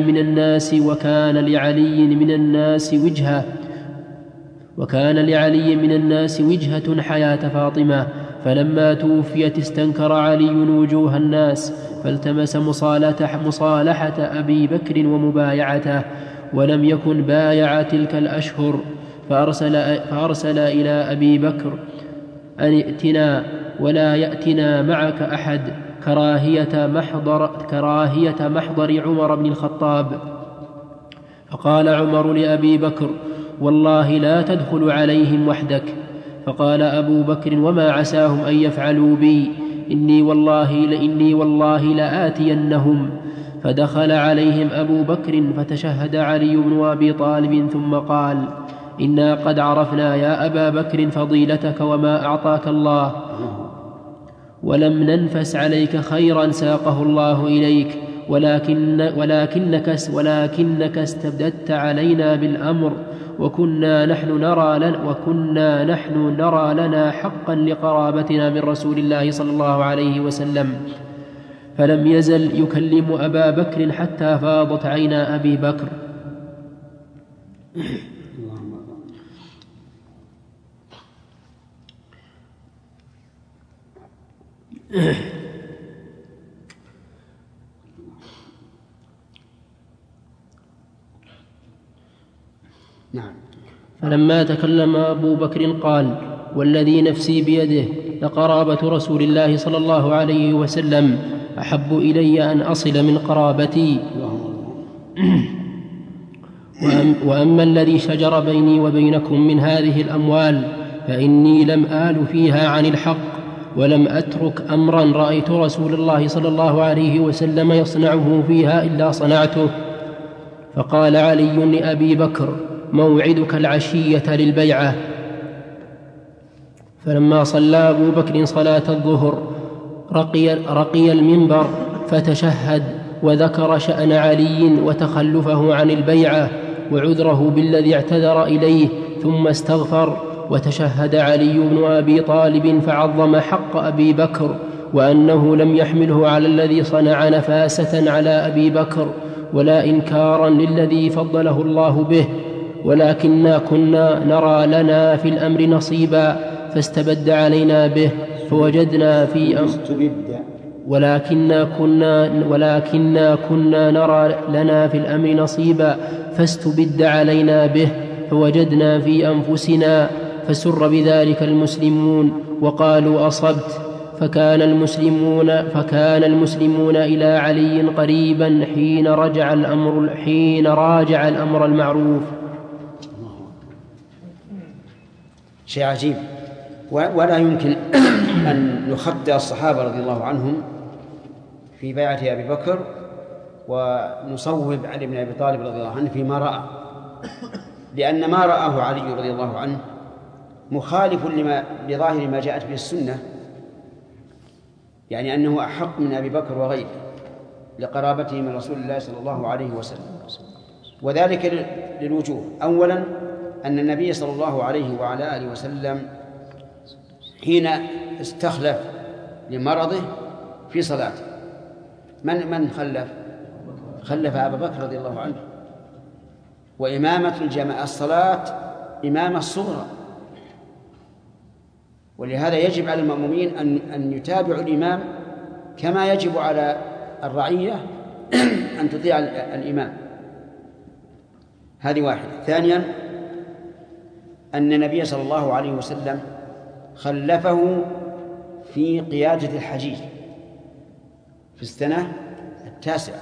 من الناس وجهة حياة فاطمة، فلما توفيت استنكر علي وجوه الناس، فالتمس مصالحة أبي بكر ومبايعته، ولم يكن بايع تلك الأشهر، فأرسل إلى أبي بكر أن ائتنا ولا يأتنا معك أحد، كراهية محضر عمر بن الخطاب. فقال عمر لأبي بكر: والله لا تدخل عليهم وحدك. فقال أبو بكر: وما عساهم أن يفعلوا بي؟ إني والله لآتينهم. فدخل عليهم أبو بكر فتشهد علي بن أبي طالب ثم قال: إنا قد عرفنا يا أبا بكر فضيلتك وما أعطاك الله، ولم ننفس عليك خيرا ساقه الله إليك، ولكنك استبددت علينا بالأمر، وكنا نحن نرى لنا حقا لقرابتنا من رسول الله صلى الله عليه وسلم. فلم يزل يكلم أبا بكر حتى فاضت عينا أبي بكر. نعم. فلما تكلم أبو بكر قال: والذي نفسي بيده لقرابة رسول الله صلى الله عليه وسلم أحب إلي أن أصل من قرابتي. وأما الذي شجر بيني وبينكم من هذه الأموال فإني لم آل فيها عن الحق، ولم أترك أمرا رأيت رسول الله صلى الله عليه وسلم يصنعه فيها إلا صنعته. فقال علي لأبي بكر: موعدك العشية للبيعة. فلما صلى أبو بكر صلاة الظهر رقي المنبر فتشهد، وذكر شأن علي وتخلفه عن البيعة وعذره بالذي اعتذر إليه، ثم استغفر. وتشهد علي بن أبي طالب فعظم حق أبي بكر، وأنه لم يحمله على الذي صنع نفاسة على أبي بكر ولا إنكارا للذي فضله الله به، ولكننا كنا نرى لنا في الأمر نصيبا فاستبد علينا به فوجدنا في ولكننا كنا نرى لنا في الأمر نصيبا فاستبد علينا به فوجدنا في أنفسنا، فسر بذلك المسلمون وقالوا أصبت. فكان المسلمون إلى علي قريبا حين راجع الأمر المعروف. شيء عجيب، ولا يمكن أن نخطئ الصحابة رضي الله عنهم في بيعة أبي بكر ونصوب علي بن أبي طالب رضي الله عنه فيما رأى، لأن ما رآه علي رضي الله عنه مخالف لظاهر ما جاءت به السنة يعني أنه أحق من أبي بكر وغيره لقرابته من رسول الله صلى الله عليه وسلم. وذلك للوجوه. أولا أن النبي صلى الله عليه وعلى آله وسلم حين استخلف لمرضه في صلاته من خلف أبا بكر رضي الله عنه. وإمامة الجماعة الصلاة إمامة صغرى، ولهذا يجب على المأمومين أن يتابعوا الإمام كما يجب على الرعية أن تطيع الإمام. هذه واحدة. ثانيا أن النبي صلى الله عليه وسلم خلفه في قيادة الحجيج في السنة 9،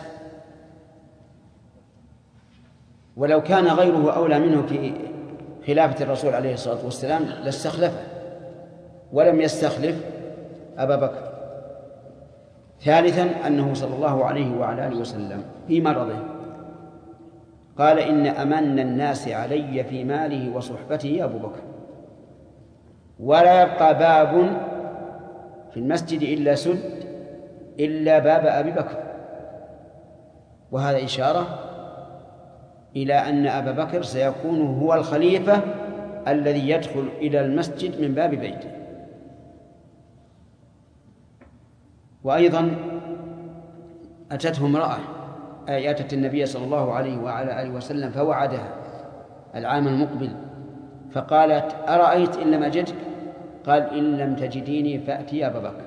ولو كان غيره أولى منه في خلافة الرسول عليه الصلاة والسلام لاستخلفه، ولم يستخلف أبا بكر. ثالثا أنه صلى الله عليه وعلى آله وسلم في مرضه قال إن أمن الناس علي في ماله وصحبته أبو بكر، ولا يبقى باب في المسجد إلا سد إلا باب أبي بكر. وهذا إشارة إلى أن أبا بكر سيكون هو الخليفة الذي يدخل إلى المسجد من باب بيته. وأيضا أتته امرأة أتت النبي صلى الله عليه وعلى آله وسلم فوعدها العام المقبل فقالت أرأيت إن لم أجدك؟ قال إن لم تجديني فأتي أبا بكر.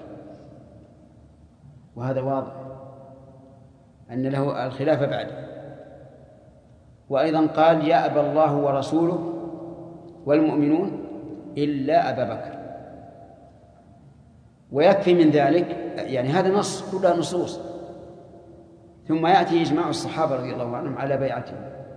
وهذا واضح أن له الخلافة بعده. وأيضا قال يا أبا الله ورسوله والمؤمنون إلا أبا بكر. ويكفي من ذلك، يعني هذا نص كلها نصوص. ثم يأتي إجماع الصحابة رضي الله عنهم على بيعته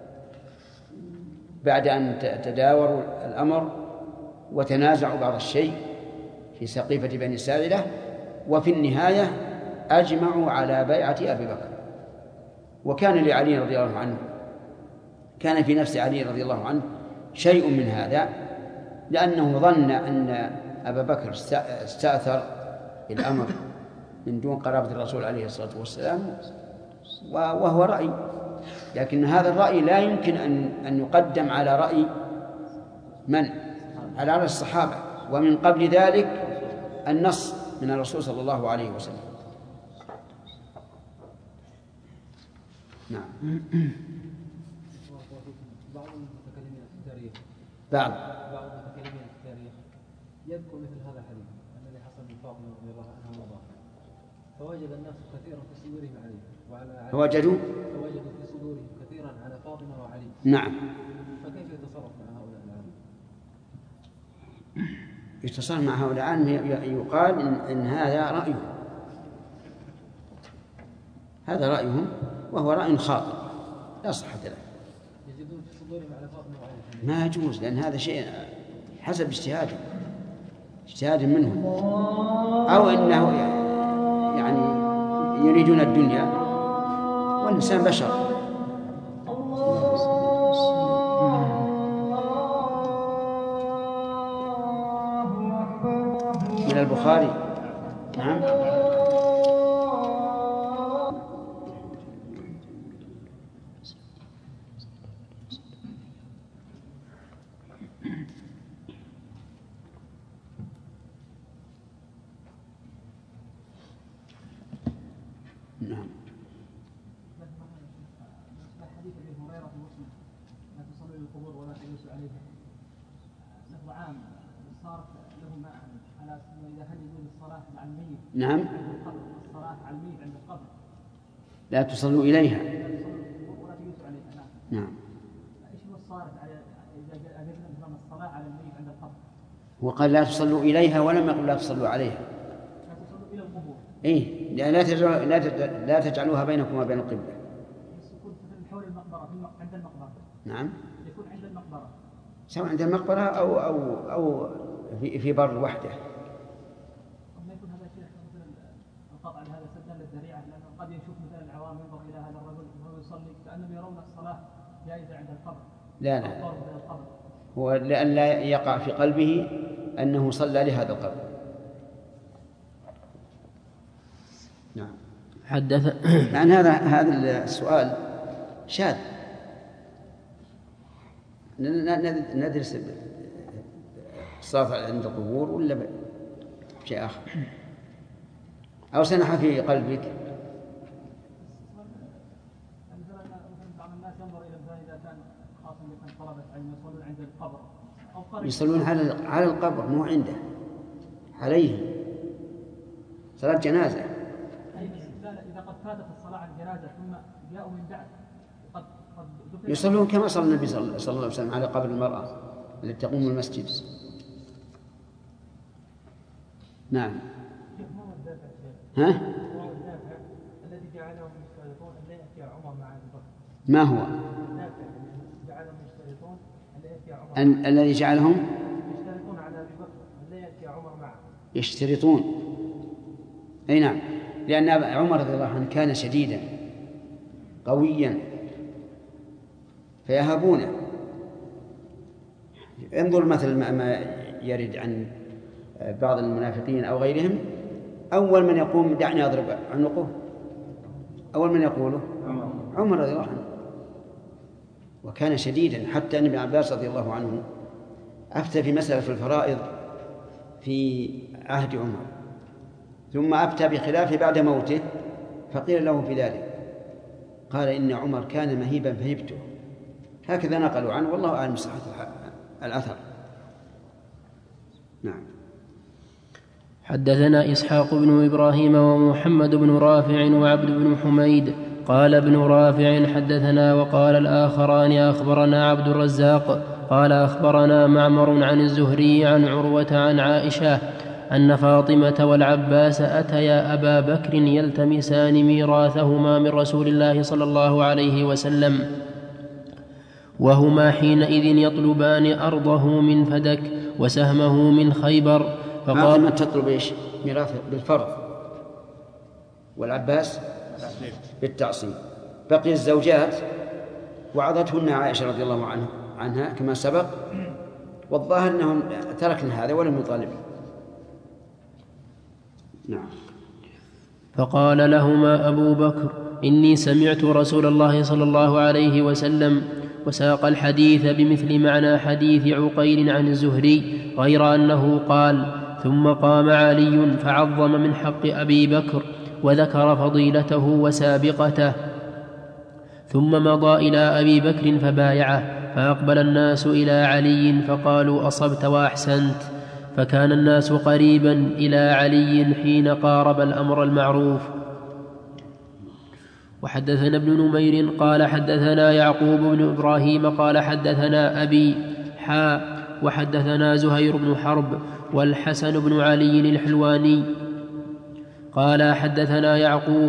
بعد أن تداوروا الأمر وتنازعوا بعض الشيء في سقيفة بني ساعدة، وفي النهاية أجمعوا على بيعة أبي بكر. وكان لعلي رضي الله عنه، كان في نفس علي رضي الله عنه شيء من هذا، لأنه ظن أن أبا بكر استأثر الأمر من دون قرابة الرسول عليه الصلاة والسلام، وهو رأي، لكن هذا الرأي لا يمكن أن يقدم على رأي من؟ على رأي الصحابة، ومن قبل ذلك النص من الرسول صلى الله عليه وسلم. نعم. بعض المتكلمين في التاريخ بعض المتكلمين في التاريخ يذكر مثل هذا الحديث الذي حصل من فاطمة رضي الله عنها وارضاها، فوجد الناس كثيرا في صدورهم علي وعلى علي، فوجدوا في صدورهم كثيرا على فاطمة وعلي. نعم. فكيف يتصرف مع هؤلاء العالم؟ يتصرف مع هؤلاء العالم يقال إن هذا رأيهم، هذا رأيهم وهو رأي خاطئ لا صحة له. يجدون في صدورهم على فاطمة وعلي ما يجوز، لأن هذا شيء حسب اجتهاد منهم، أو إنه يعني يريدون الدنيا، والإنسان بشر. من البخاري. نعم. نعم. حديث ابي هريره في مسلم لا تصلوا الى القبور ولا تجلسوا عليها، له عام صارت له ما على اذا هل يجوز الصلاه مع الميت. نعم. الصلاه على الميت عند القبر لا تصلوا إليها. ولا تجلسوا عليها. نعم. ايش هو الصارف على اذا اجبنا الصلاه على الميت عند القبر؟ هو قال لا تصلوا إليها ولم يقل لا تصلوا عليها. لا تصلوا الى القبور. إيه، لا تجعلوها بينكم وبين القبلة. يكون حول المقبره عند المقبره. نعم. يكون عند المقبره. سواء عند المقبرة أو في بر وحده. ما يكون هذا الشيء مثلا القطع لهذا سدا للذريعه، لانه قد يشوف مثلا العوام ينظر الى هذا الرجل وهو يصلي كانهم يرون الصلاه جائزه عند القبر. لا هو لأن لا يقع في قلبه أنه صلى لهذا القبر. يعني هذا السؤال شاذ. ندرس الصلاة عند القبور ولا شيء آخر، أو سنح في قلبك؟ بعض الناس ينظر إلى الإنسان إذا كان خاصة بكم طلبة علم يصلون عند القبر أو قريب، يصلون على القبر مو عنده، عليه صلاة جنازة. إذا قد فاتت الصلاة على الجنازة ثم جاءوا من بعد يصلون كما صلى النبي صلى الله عليه وسلم على قبر المرأة التي تقوم المسجد. نعم. ها؟ الذي جعلهم يشترطون أن لا يأتي عمر مع أبي بكر. ما هو؟ جعلهم يشترطون أن لا يأتي عمر. الذي جعلهم يشترطون على أبي بكر أن لا يأتي عمر معه. يشترطون. أي نعم، لأن عمر رضي الله عنه كان شديدا قويا فيهابونه. انظر مثل ما يرد عن بعض المنافقين أو غيرهم، أول من يقوم دعني أضرب عنقه، أول من يقوله عمر رضي الله عنه، وكان شديدا. حتى أن ابن عباس رضي الله عنه أفتى في مسألة في الفرائض في عهد عمر، ثم أفتى بخلافه بعد موته، فقيل له في ذلك قال إن عمر كان مهيبا فهبته. هكذا نقلوا عنه، والله أعلم صحة الأثر. نعم. حدثنا إسحاق بن إبراهيم ومحمد بن رافع وعبد بن حميد. قال ابن رافع حدثنا، وقال الآخران أخبرنا عبد الرزاق قال أخبرنا معمر عن الزهري عن عروة عن عائشة أن فاطمة والعباس أتيا أبا بكر يلتمسان ميراثهما من رسول الله صلى الله عليه وسلم، وهما حينئذ يطلبان أرضه من فدك وسهمه من خيبر. فاطمة تطلب إيش؟ ميراث بالفرض، والعباس بالتعصيب. بقي الزوجات وعظتهن عائشة رضي الله عنها كما سبق، والظاهر أنهم تركن هذا ولم يطالبن. نعم. فقال لهما أبو بكر إني سمعت رسول الله صلى الله عليه وسلم، وساق الحديث بمثل معنى حديث عقيل عن الزهري، غير أنه قال ثم قام علي فعظم من حق أبي بكر وذكر فضيلته وسابقته، ثم مضى إلى أبي بكر فبايعه، فأقبل الناس إلى علي فقالوا أصبت وأحسنت، فكان الناس قريبا إلى علي حين قارب الأمر المعروف. وحدثنا ابن نمير قال حدثنا يعقوب بن إبراهيم قال حدثنا أبي وحدثنا زهير بن حرب والحسن بن علي الحلواني قال حدثنا يعقوب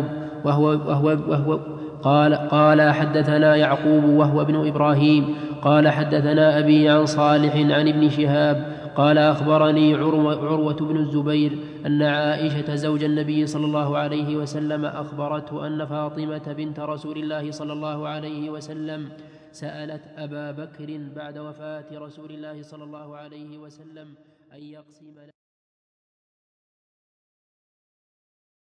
قال حدثنا يعقوب وهو ابن إبراهيم قال حدثنا أبي عن صالح عن ابن شهاب قال أخبرني عروة بن الزبير أن عائشة زوج النبي صلى الله عليه وسلم أخبرته أن فاطمة بنت رسول الله صلى الله عليه وسلم سألت أبا بكر بعد وفاة رسول الله صلى الله عليه وسلم أن يقسم